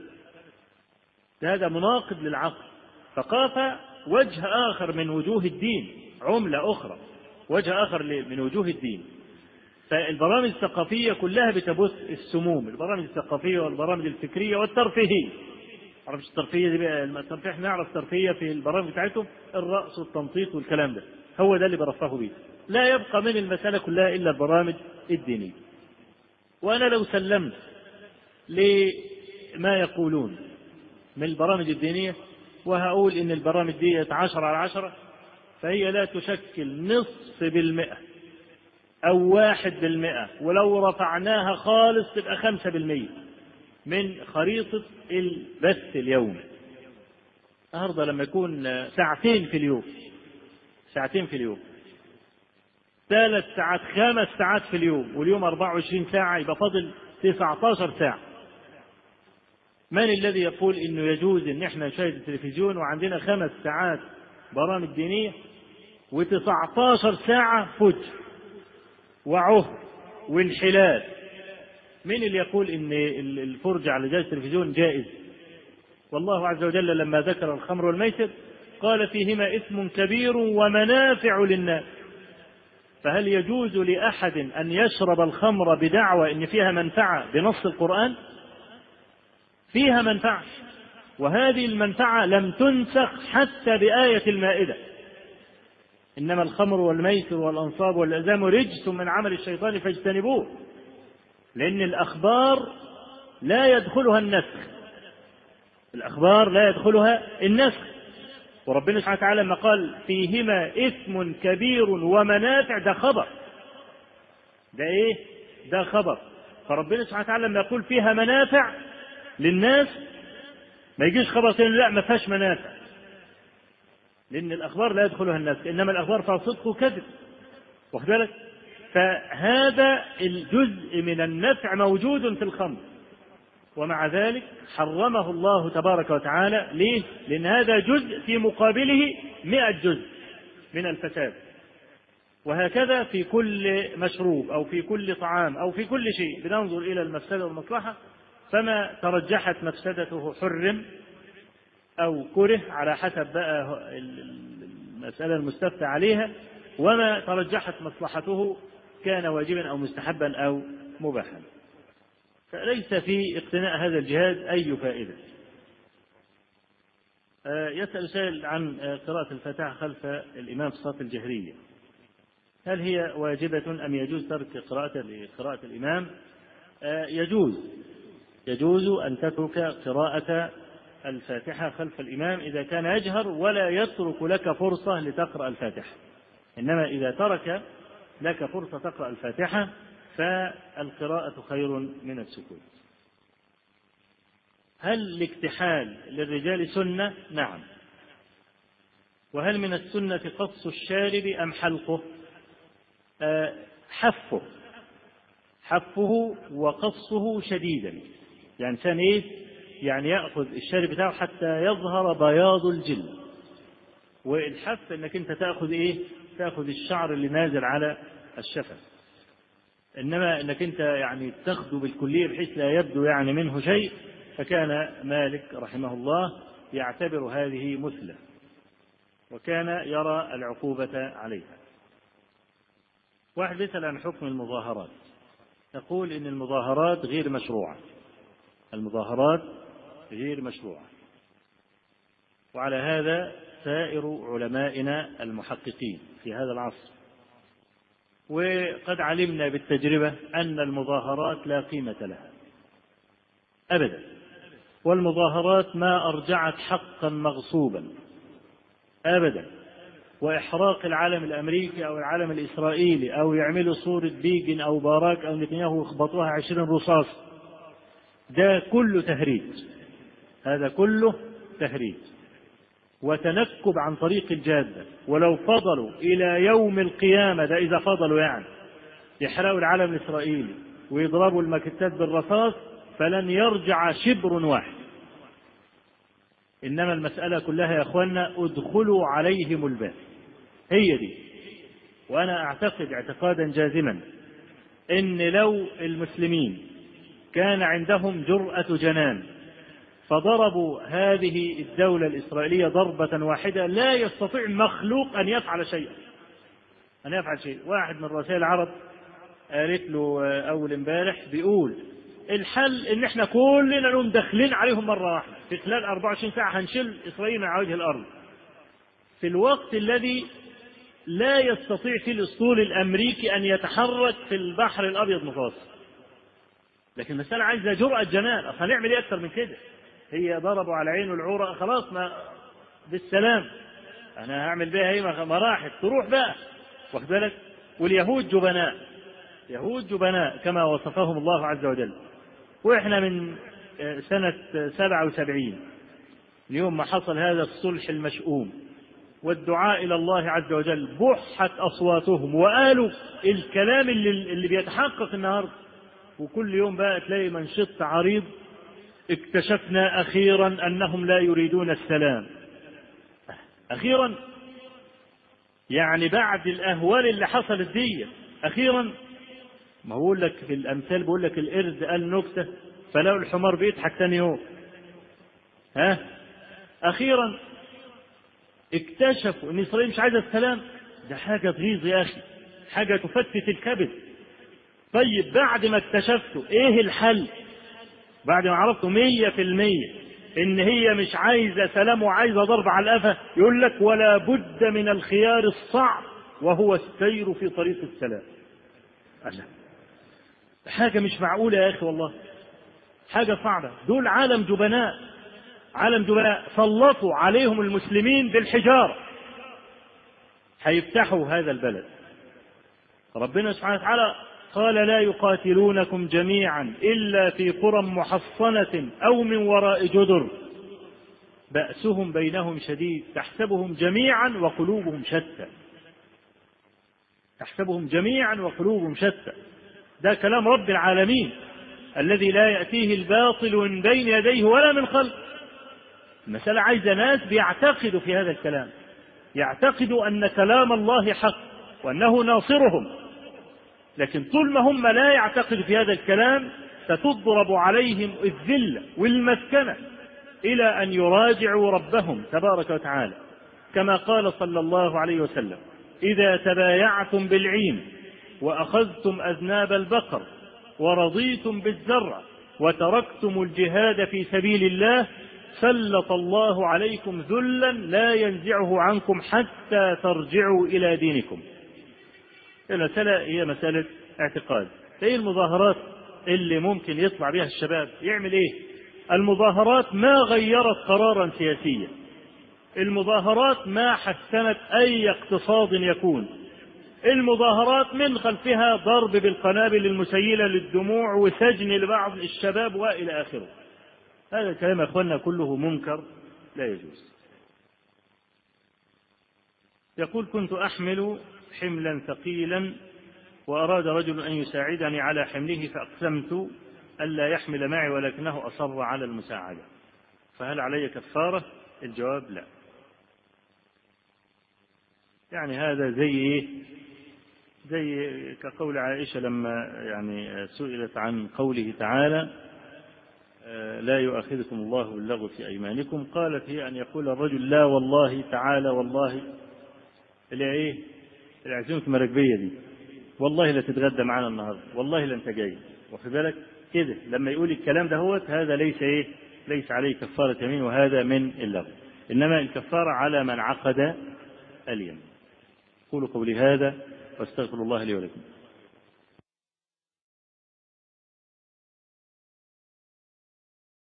هذا مناقض للعقل. ثقافة وجه آخر من وجوه الدين، عملة أخرى، وجه آخر من وجوه الدين. فالبرامج الثقافية كلها بتبث السموم، البرامج الثقافية والبرامج الفكرية والترفيهية. عرفش الترفيهية دي بقى؟ الترفيه احنا نعرف ترفيهية في البرامج بتاعتهم الرقص والتنطيط والكلام ده، هو ده اللي برفهوا بيه. لا يبقى من المسألة كلها إلا البرامج الدينية. وأنا لو سلمت لما يقولون من البرامج الدينية وهقول إن البرامج دي عشرة على عشرة، فهي لا تشكل نصف بالمئة أو واحد بالمئة، ولو رفعناها خالص تبقى خمسة بالمئة من خريطة البث اليومي. النهارده لما يكون ساعتين في اليوم ساعتين في اليوم ثلاث ساعات خمس ساعات في اليوم، واليوم أربعة وعشرين ساعة، يبقى فاضل تسعة عشر ساعة. من الذي يقول إنه يجوز إن إحنا نشاهد التلفزيون وعندنا خمس ساعات برامج دينية وتسعة عشر ساعة فجر وعهر وانحلال؟ من اللي يقول إن الفرجة على جهاز التلفزيون جائز؟ والله عز وجل لما ذكر الخمر والميسر قال فيهما إثم كبير ومنافع للناس. فهل يجوز لأحد أن يشرب الخمر بدعوى إن فيها منفعة بنص القرآن؟ فيها منفعة، وهذه المنفعة لم تنسخ حتى بآية المائدة: إنما الخمر والميسر والأنصاب والأزلام رجس من عمل الشيطان فاجتنبوه. لأن الأخبار لا يدخلها النسخ، الأخبار لا يدخلها النسخ. وربنا سبحانه وتعالى لما قال فيهما إثم كبير ومنافع، ده خبر، ده إيه؟ ده خبر. فربنا سبحانه وتعالى لما يقول فيها منافع للناس ما يجيش خبر ثاني لا ما فيهاش منافع، لأن الأخبار لا يدخلها الناس، إنما الأخبار فيها صدق وكذب، واخد بالك؟ فهذا الجزء من النفع موجود في الخمر، ومع ذلك حرمه الله تبارك وتعالى. ليه؟ لأن هذا جزء في مقابله مئة جزء من الفساد. وهكذا في كل مشروب أو في كل طعام أو في كل شيء بننظر إلى المفسدة والمصلحة، فما ترجحت مفسدته حرم أو كره على حسب بقى المسألة المستفتى عليها، وما ترجحت مصلحته كان واجبا أو مستحبا أو مباحا. فليس في اقتناء هذا الجهاز أي فائدة. يسأل سائل عن قراءة الفاتحة خلف الإمام في الصلاة الجهرية، هل هي واجبة أم يجوز ترك قراءة لقراءة الإمام؟ يجوز يجوز أن تترك قراءة الفاتحة خلف الإمام إذا كان يجهر ولا يترك لك فرصة لتقرأ الفاتحة. إنما إذا ترك لك فرصة تقرأ الفاتحة فالقراءة خير من السكوت. هل الاكتحال للرجال سنة؟ نعم. وهل من السنة قص الشارب أم حلقه؟ أه حفه حفه وقصه شديدا. يعني إنسان إيه؟ يعني يأخذ الشارب بتاعه حتى يظهر بياض الجلد. والحف إنك أنت تأخذ إيه؟ تأخذ الشعر اللي نازل على الشفة. إنما إنك أنت يعني تاخده بالكلية بحيث لا يبدو يعني منه شيء، فكان مالك رحمه الله يعتبر هذه مثلة، وكان يرى العقوبة عليها. واحد يسأل عن حكم المظاهرات، يقول إن المظاهرات غير مشروعة. المظاهرات غير مشروعة، وعلى هذا سائر علمائنا المحققين في هذا العصر. وقد علمنا بالتجربة أن المظاهرات لا قيمة لها أبدا، والمظاهرات ما أرجعت حقا مغصوبا أبدا. وإحراق العلم الأمريكي أو العلم الإسرائيلي أو يعملوا صورة بيجن أو باراك أو نتنياهو ويخبطوها عشرين رصاص، ده كله تهريج. هذا كله تهريج وتنكب عن طريق الجادة. ولو فضلوا إلى يوم القيامة، ده إذا فضلوا يعني يحرقوا العلم الإسرائيلي ويضربوا الماكتات بالرصاص، فلن يرجع شبر واحد. إنما المسألة كلها يا أخوانا ادخلوا عليهم الباب، هي دي. وأنا أعتقد اعتقادا جازما إن لو المسلمين كان عندهم جرأة جنان فضربوا هذه الدولة الإسرائيلية ضربة واحدة، لا يستطيع مخلوق أن يفعل شيئا أن يفعل شيء. واحد من رؤساء العرب قالت له أول امبارح بيقول الحل إن إحنا كلنا نقوم داخلين عليهم مرة واحدة في خلال أربعة وعشرين ساعة هنشيل إسرائيل من على وجه الأرض، في الوقت الذي لا يستطيع فيه الأسطول الأمريكي أن يتحرك في البحر الأبيض المتوسط. لكن المسألة عايزة جرأة جنان. أصلا نعمل إيه أكثر من كده؟ هي ضربوا على عينه العورة، خلاص ما بالسلام، أنا هعمل بها هي ما راحت تروح بقى، واخد بالك. واليهود جبناء، يهود جبناء كما وصفهم الله عز وجل. وإحنا من سنة سبعة وسبعين اليوم ما حصل هذا الصلح المشؤوم والدعاء إلى الله عز وجل، بحت أصواتهم وقالوا الكلام اللي, اللي بيتحقق النهاردة. وكل يوم بقى تلاقي منشط عريض اكتشفنا أخيرا أنهم لا يريدون السلام. أخيرا يعني بعد الأهوال اللي حصلت دي أخيرا. ما بقول لك في الأمثال، بقول لك القرد قال نكتة فلو الحمار بيضحك ثاني يوم. ها أخيرا اكتشفوا أن إسرائيل مش عايزة السلام. ده حاجة تغيظ يا أخي، حاجة تفتت الكبد. طيب بعد ما اكتشفتوا إيه الحل؟ بعد ما عرفتوا مية في المية إن هي مش عايزة سلام وعايزة ضرب على القفا، يقول لك ولا بد من الخيار الصعب وهو السير في طريق السلام. أنا حاجة مش معقولة يا أخي، والله حاجة صعبة. دول عالم جبناء، عالم جبناء سلطوا عليهم المسلمين بالحجارة، هيفتحوا هذا البلد. ربنا سبحانه وتعالى قال لا يقاتلونكم جميعا إلا في قرى محصنة أو من وراء جدر بأسهم بينهم شديد تحسبهم جميعا وقلوبهم شتى. تحسبهم جميعا وقلوبهم شتى، ده كلام رب العالمين الذي لا يأتيه الباطل من بين يديه ولا من خلفه. المسألة عايزة ناس بيعتقدوا في هذا الكلام، يعتقدوا أن كلام الله حق وأنه ناصرهم. لكن طول ما هم لا يعتقدوا في هذا الكلام ستضرب عليهم الذلة والمسكنة إلى أن يراجعوا ربهم تبارك وتعالى، كما قال صلى الله عليه وسلم إذا تبايعتم بالعين وأخذتم أذناب البقر ورضيتم بالزرع وتركتم الجهاد في سبيل الله سلط الله عليكم ذلا لا ينزعه عنكم حتى ترجعوا إلى دينكم. المسألة هي مسألة اعتقاد. ايه المظاهرات اللي ممكن يطلع بها الشباب يعمل ايه؟ المظاهرات ما غيرت قرارا سياسيا، المظاهرات ما حسنت اي اقتصاد يكون، المظاهرات من خلفها ضرب بالقنابل المسيلة للدموع وسجن لبعض الشباب والى اخره. هذا الكلام يا أخوانا كله منكر لا يجوز. يقول كنت أحمل حملا ثقيلا وأراد رجل أن يساعدني على حمله فأقسمت ألا يحمل معي ولكنه أصر على المساعدة، فهل علي كفارة؟ الجواب لا. يعني هذا زي إيه؟ زي كقول عائشة لما يعني سئلت عن قوله تعالى لا يؤاخذكم الله باللغو في أيمانكم، قالت هي أن يقول الرجل لا والله تعالى والله اللي إيه العزيمة المراكبية دي، والله لا تتغدى معنا النهارده، والله لا أنت جاي، وفي بالك كده لما يقول الكلام ده هو هذا ليس إيه ليس عليه كفارة يمين، وهذا من اللغو، إنما الكفارة على من عقد اليمين. قولوا قولي هذا واستغفر الله لي ولكم.